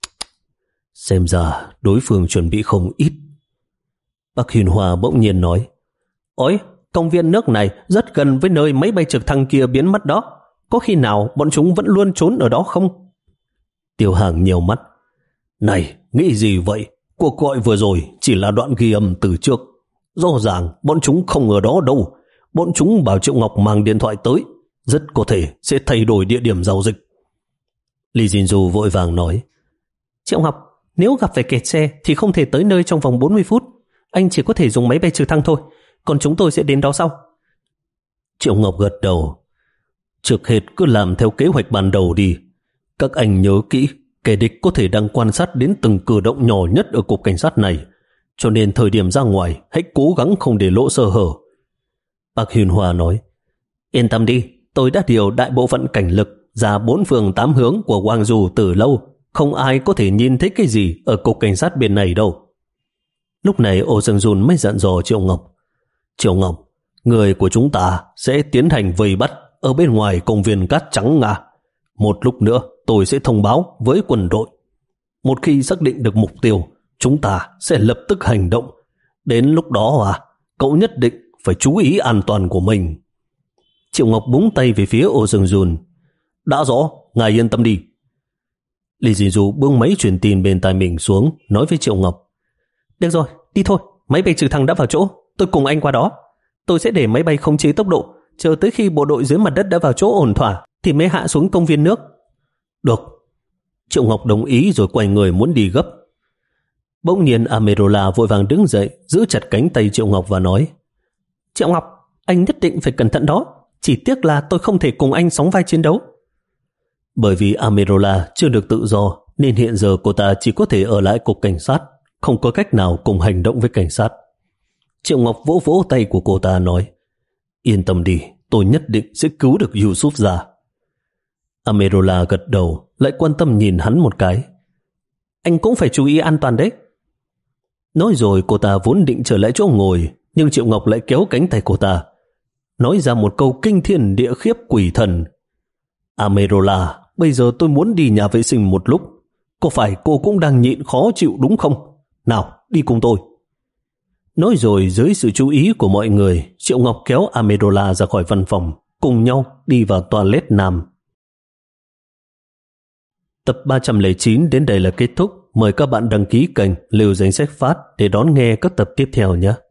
Xem ra đối phương chuẩn bị không ít. Bác Hiền Hòa bỗng nhiên nói. Ôi, công viên nước này rất gần với nơi máy bay trực thăng kia biến mất đó. Có khi nào bọn chúng vẫn luôn trốn ở đó không? Tiểu Hàng nhiều mắt. Này, nghĩ gì vậy? Cuộc gọi vừa rồi chỉ là đoạn ghi âm từ trước. Rõ ràng bọn chúng không ở đó đâu. Bọn chúng bảo Triệu Ngọc mang điện thoại tới, rất có thể sẽ thay đổi địa điểm giao dịch. Lee Jin-ju vội vàng nói. Triệu Ngọc, nếu gặp phải kẹt xe thì không thể tới nơi trong vòng bốn mươi phút. Anh chỉ có thể dùng máy bay trực thăng thôi, còn chúng tôi sẽ đến đó sau. Triệu Ngọc gật đầu. Trước hết cứ làm theo kế hoạch ban đầu đi. Các anh nhớ kỹ, kẻ địch có thể đang quan sát đến từng cử động nhỏ nhất ở cục cảnh sát này, cho nên thời điểm ra ngoài hãy cố gắng không để lỗ sơ hở. Bác Hiền Hòa nói. Yên tâm đi, tôi đã điều đại bộ phận cảnh lực ra bốn phường tám hướng của Gwangju từ lâu, không ai có thể nhìn thấy cái gì ở cục cảnh sát bên này đâu. Lúc này Ô Dương Jun mới dặn dò Triệu Ngọc. Triệu Ngọc, người của chúng ta sẽ tiến hành vây bắt ở bên ngoài công viên Cát Trắng à? Một lúc nữa tôi sẽ thông báo với quân đội. Một khi xác định được mục tiêu, chúng ta sẽ lập tức hành động. Đến lúc đó à, cậu nhất định phải chú ý an toàn của mình. Triệu Ngọc búng tay về phía Ô Dương Jun. Đã rõ, ngài yên tâm đi. Lý Dì Du buông máy truyền tin bên tai mình xuống, nói với Triệu Ngọc. Được rồi, đi thôi, máy bay trực thăng đã vào chỗ, tôi cùng anh qua đó. Tôi sẽ để máy bay khống chế tốc độ, chờ tới khi bộ đội dưới mặt đất đã vào chỗ ổn thỏa thì mới hạ xuống công viên nước. Được. Triệu Ngọc đồng ý rồi quay người muốn đi gấp. Bỗng nhiên Amerola vội vàng đứng dậy, giữ chặt cánh tay Triệu Ngọc và nói. Triệu Ngọc, anh nhất định phải cẩn thận đó. Chỉ tiếc là tôi không thể cùng anh sóng vai chiến đấu. Bởi vì Amerola chưa được tự do, nên hiện giờ cô ta chỉ có thể ở lại cục cảnh sát, không có cách nào cùng hành động với cảnh sát. Triệu Ngọc vỗ vỗ tay của cô ta nói. Yên tâm đi, tôi nhất định sẽ cứu được Yusuf ra. Amerola gật đầu, lại quan tâm nhìn hắn một cái. Anh cũng phải chú ý an toàn đấy. Nói rồi cô ta vốn định trở lại chỗ ngồi, nhưng Triệu Ngọc lại kéo cánh tay cô ta, nói ra một câu kinh thiên địa khiếp quỷ thần. Amerola, bây giờ tôi muốn đi nhà vệ sinh một lúc. Có phải cô cũng đang nhịn khó chịu đúng không? Nào, đi cùng tôi. Nói rồi dưới sự chú ý của mọi người, Triệu Ngọc kéo Amerola ra khỏi văn phòng, cùng nhau đi vào toilet nam. Tập ba trăm lẻ chín đến đây là kết thúc. Mời các bạn đăng ký kênh Lưu Danh Sách Phát để đón nghe các tập tiếp theo nhé.